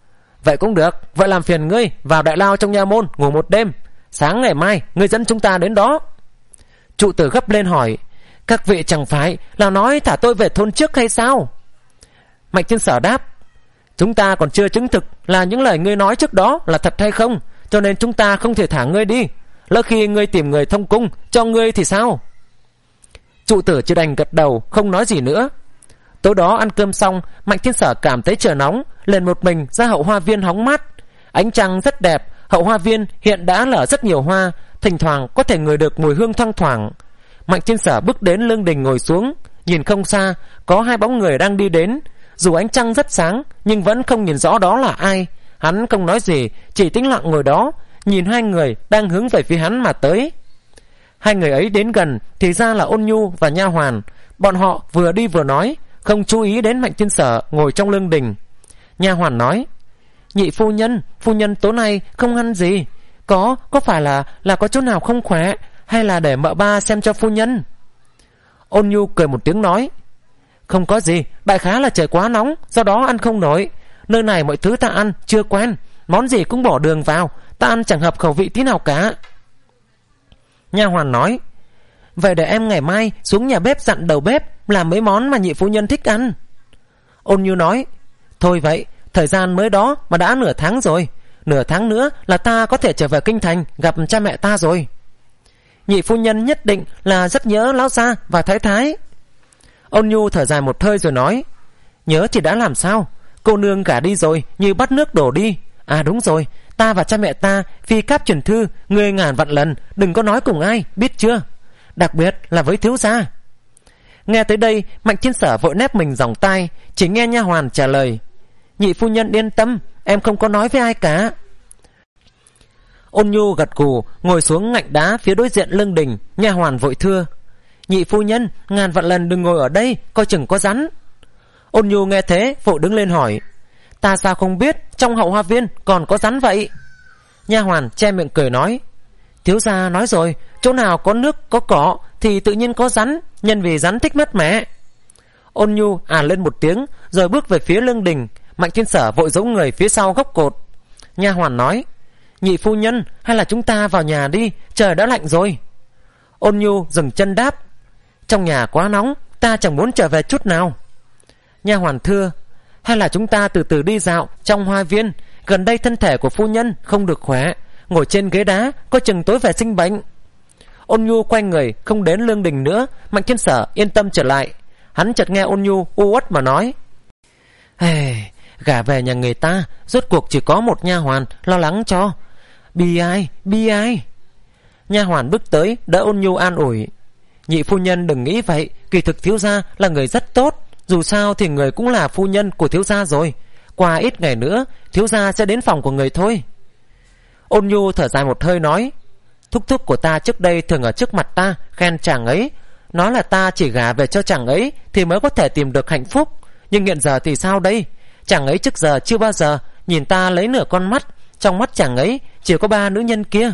Vậy cũng được, vậy làm phiền ngươi vào đại lao trong nha môn ngủ một đêm, sáng ngày mai ngươi dẫn chúng ta đến đó. Trụ tử gấp lên hỏi: Các vị chẳng phải là nói thả tôi về thôn trước hay sao? Mạnh Thiên Sở đáp: Chúng ta còn chưa chứng thực là những lời ngươi nói trước đó là thật hay không, cho nên chúng ta không thể thả ngươi đi. Lỡ khi ngươi tìm người thông cung cho ngươi thì sao? Trụ tử chỉ đành gật đầu, không nói gì nữa. Tối đó ăn cơm xong, Mạnh Thiên Sở cảm thấy trời nóng, liền một mình ra hậu hoa viên hóng mát. Ánh trăng rất đẹp, hậu hoa viên hiện đã nở rất nhiều hoa, thỉnh thoảng có thể ngửi được mùi hương thoang thoảng. Mạnh Thiên Sở bước đến lưng đình ngồi xuống, nhìn không xa có hai bóng người đang đi đến. Dù ánh trăng rất sáng nhưng vẫn không nhìn rõ đó là ai. Hắn không nói gì, chỉ tĩnh lặng ngồi đó, nhìn hai người đang hướng về phía hắn mà tới. Hai người ấy đến gần thì ra là Ôn Nhu và nha hoàn. Bọn họ vừa đi vừa nói, không chú ý đến Mạnh Thiên Sở ngồi trong lưng đình. Nha hoàn nói: Nhị phu nhân, phu nhân tối nay không ăn gì. Có, có phải là là có chỗ nào không khỏe, hay là để mợ ba xem cho phu nhân? Ôn Nhu cười một tiếng nói: Không có gì, đại khá là trời quá nóng, do đó ăn không nổi. Nơi này mọi thứ ta ăn chưa quen, món gì cũng bỏ đường vào, ta ăn chẳng hợp khẩu vị tí nào cả. Nha hoàn nói: Vậy để em ngày mai xuống nhà bếp dặn đầu bếp làm mấy món mà nhị phu nhân thích ăn. Ôn Nhu nói: Thôi vậy, thời gian mới đó mà đã nửa tháng rồi, nửa tháng nữa là ta có thể trở về kinh thành gặp cha mẹ ta rồi. Nhị phu nhân nhất định là rất nhớ lão gia và thái thái. Ôn Nhu thở dài một hơi rồi nói: Nhớ thì đã làm sao, cô nương gả đi rồi như bắt nước đổ đi. À đúng rồi, ta và cha mẹ ta phi cáp truyền thư, ngươi ngàn vạn lần đừng có nói cùng ai, biết chưa? Đặc biệt là với thiếu gia. Nghe tới đây, Mạnh Thiên Sở vội nép mình giòng tai, chỉ nghe nha hoàn trả lời: Nhị phu nhân yên tâm, em không có nói với ai cả. Ôn Nhu gật gù, ngồi xuống ngạnh đá phía đối diện lưng đình. Nha hoàn vội thưa: Nhị phu nhân ngàn vạn lần đừng ngồi ở đây, coi chừng có rắn. Ôn Nhu nghe thế vội đứng lên hỏi: Ta sao không biết trong hậu hoa viên còn có rắn vậy? Nha hoàn che miệng cười nói: Thiếu gia nói rồi, chỗ nào có nước có cỏ thì tự nhiên có rắn, nhân vì rắn thích mát mẻ. Ôn Nhu à lên một tiếng rồi bước về phía lưng đình. Mạnh Thiên Sở vội giấu người phía sau góc cột. Nha hoàn nói: Nhị phu nhân, hay là chúng ta vào nhà đi, trời đã lạnh rồi. Ôn Nhu dừng chân đáp: Trong nhà quá nóng, ta chẳng muốn trở về chút nào. Nha hoàn thưa: Hay là chúng ta từ từ đi dạo trong hoa viên, gần đây thân thể của phu nhân không được khỏe, ngồi trên ghế đá có chừng tối về sinh bệnh. Ôn Nhu quay người không đến lương đình nữa. Mạnh Thiên Sở yên tâm trở lại. Hắn chợt nghe Ôn Nhu u uất mà nói: Hey, gả về nhà người ta rốt cuộc chỉ có một nha hoàn lo lắng cho, bi ai bi ai. Nha hoàn bước tới đỡ Ôn Nhu an ủi: Nhị phu nhân đừng nghĩ vậy, kỳ thực thiếu gia là người rất tốt, dù sao thì người cũng là phu nhân của thiếu gia rồi. Qua ít ngày nữa thiếu gia sẽ đến phòng của người thôi. Ôn Nhu thở dài một hơi nói: Thúc thúc của ta trước đây thường ở trước mặt ta khen chàng ấy, nói là ta chỉ gả về cho chàng ấy thì mới có thể tìm được hạnh phúc. Nhưng hiện giờ thì sao đây? Chàng ấy trước giờ chưa bao giờ nhìn ta lấy nửa con mắt, trong mắt chàng ấy chỉ có ba nữ nhân kia.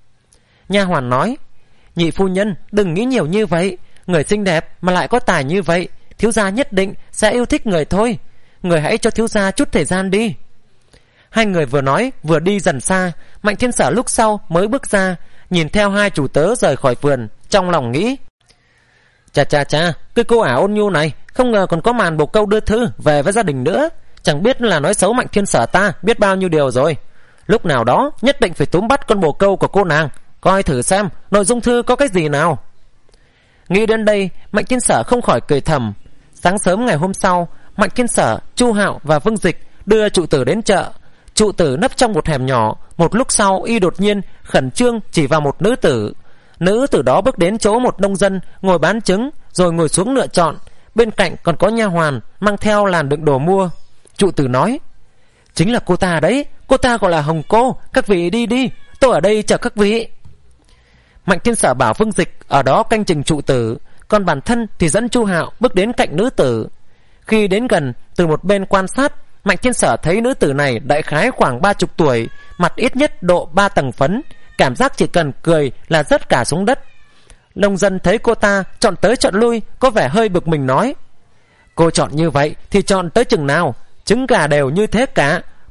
Nha hoàn nói: Nhị phu nhân đừng nghĩ nhiều như vậy, người xinh đẹp mà lại có tài như vậy, thiếu gia nhất định sẽ yêu thích người thôi. Người hãy cho thiếu gia chút thời gian đi. Hai người vừa nói vừa đi dần xa. Mạnh Thiên Sở lúc sau mới bước ra, nhìn theo hai chủ tớ rời khỏi vườn, trong lòng nghĩ: Chà chà chà, cái cô ả Ôn Nhu này không ngờ còn có màn bồ câu đưa thư về với gia đình nữa. Chẳng biết là nói xấu Mạnh Thiên Sở ta biết bao nhiêu điều rồi. Lúc nào đó nhất định phải túm bắt con bồ câu của cô nàng, coi thử xem nội dung thư có cái gì nào. Nghĩ đến đây, Mạnh Thiên Sở không khỏi cười thầm. Sáng sớm ngày hôm sau, Mạnh Thiên Sở, Chu Hạo và Vương Dịch đưa trụ tử đến chợ. Trụ tử nấp trong một hẻm nhỏ. Một lúc sau y đột nhiên khẩn trương chỉ vào một nữ tử. Nữ tử đó bước đến chỗ một nông dân ngồi bán trứng, rồi ngồi xuống lựa chọn. Bên cạnh còn có nha hoàn mang theo làn đựng đồ mua. Trụ tử nói: Chính là cô ta đấy, cô ta gọi là Hồng Cô, các vị đi đi, tôi ở đây chờ các vị. Mạnh Thiên Sở bảo Vương Dịch ở đó canh chừng trụ tử, còn bản thân thì dẫn Chu Hạo bước đến cạnh nữ tử. Khi đến gần, từ một bên quan sát, Mạnh Thiên Sở thấy nữ tử này đại khái khoảng ba chục tuổi, mặt ít nhất độ ba tầng phấn, cảm giác chỉ cần cười là rớt cả xuống đất. Nông dân thấy cô ta chọn tới chọn lui, có vẻ hơi bực mình nói: Cô chọn như vậy thì chọn tới chừng nào, trứng gà đều như thế cả,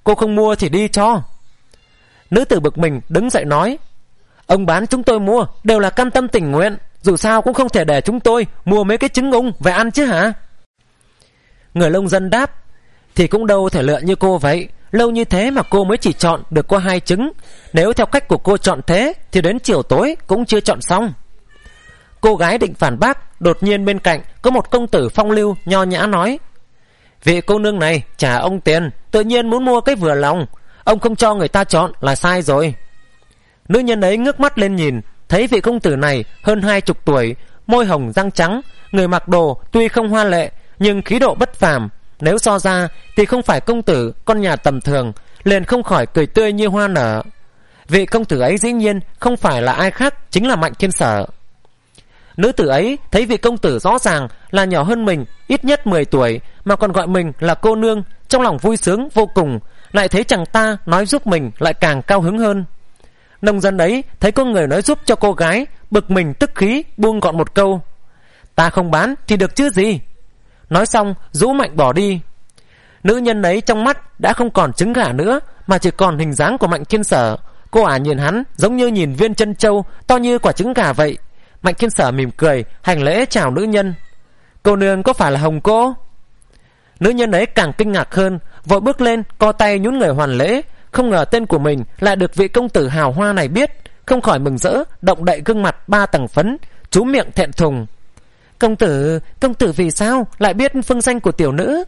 cô không mua thì đi cho. Nữ tử bực mình đứng dậy nói, ông bán chúng tôi mua đều là cam tâm tình nguyện, dù sao cũng không thể để chúng tôi mua mấy cái trứng ung về ăn chứ hả? Người nông dân đáp, thì cũng đâu thể lựa như cô vậy, lâu như thế mà cô mới chỉ chọn được có hai trứng, nếu theo cách của cô chọn thế thì đến chiều tối cũng chưa chọn xong. Cô gái định phản bác, đột nhiên bên cạnh có một công tử phong lưu nho nhã nói, vị cô nương này trả ông tiền, tự nhiên muốn mua cái vừa lòng, ông không cho người ta chọn là sai rồi. Nữ nhân ấy ngước mắt lên nhìn, thấy vị công tử này hơn hai chục tuổi, môi hồng răng trắng, người mặc đồ tuy không hoa lệ nhưng khí độ bất phàm, nếu so ra thì không phải công tử con nhà tầm thường, liền không khỏi cười tươi như hoa nở. Vị công tử ấy dĩ nhiên không phải là ai khác, chính là Mạnh Thiên Sở. Nữ tử ấy thấy vị công tử rõ ràng là nhỏ hơn mình ít nhất mười tuổi mà còn gọi mình là cô nương, trong lòng vui sướng vô cùng, lại thấy chàng ta nói giúp mình lại càng cao hứng hơn. Nông dân ấy thấy có người nói giúp cho cô gái, bực mình tức khí buông gọn một câu, ta không bán thì được chứ gì. Nói xong rũ mạnh bỏ đi. Nữ nhân ấy trong mắt đã không còn trứng gà nữa, mà chỉ còn hình dáng của Mạnh Thiên Sở. Cô ả nhìn hắn giống như nhìn viên chân châu to như quả trứng gà vậy. Mạnh Thiên Sở mỉm cười hành lễ chào nữ nhân, cô nương có phải là Hồng cô? Nữ nhân ấy càng kinh ngạc hơn, vội bước lên co tay nhún người hoàn lễ, không ngờ tên của mình lại được vị công tử hào hoa này biết, không khỏi mừng rỡ, động đậy gương mặt ba tầng phấn, trú miệng thẹn thùng. Công tử, công tử vì sao lại biết phương danh của tiểu nữ?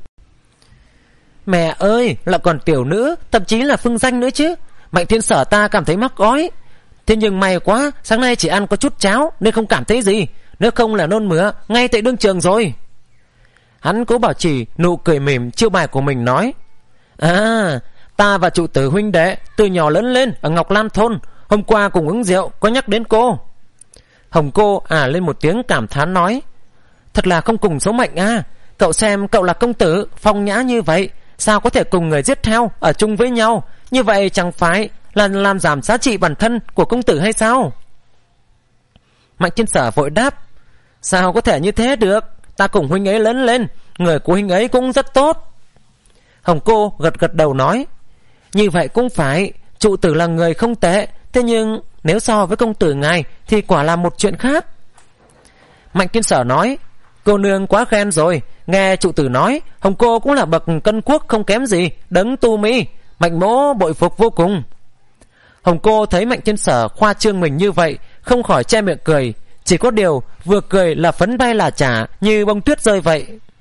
Mẹ ơi, lại còn tiểu nữ, thậm chí là phương danh nữa chứ. Mạnh Thiên Sở ta cảm thấy mắc ói. Thế nhưng may quá, sáng nay chỉ ăn có chút cháo nên không cảm thấy gì, nếu không là nôn mửa ngay tại đương trường rồi. Hắn cố bảo trì nụ cười mỉm chiêu bài của mình nói, à, ta và trụ tử huynh đệ từ nhỏ lớn lên ở Ngọc Lam thôn, hôm qua cùng uống rượu có nhắc đến cô. Hồng cô à lên một tiếng cảm thán nói, thật là không cùng số mệnh à, cậu xem cậu là công tử phong nhã như vậy, sao có thể cùng người giết theo ở chung với nhau, như vậy chẳng phải là làm giảm giá trị bản thân của công tử hay sao? Mạnh Thiên Sở vội đáp, sao có thể như thế được, ta cùng huynh ấy lớn lên, người của huynh ấy cũng rất tốt. Hồng cô gật gật đầu nói, như vậy cũng phải, trụ tử là người không tệ, thế nhưng nếu so với công tử ngài thì quả là một chuyện khác. Mạnh Thiên Sở nói, cô nương quá khen rồi, nghe trụ tử nói Hồng cô cũng là bậc cân quốc không kém gì đấng tu mi, Mạnh mỗ bội phục vô cùng. Hồng cô thấy Mạnh Thiên Sở khoa trương mình như vậy, không khỏi che miệng cười, chỉ có điều vừa cười là phấn bay là trả như bông tuyết rơi vậy.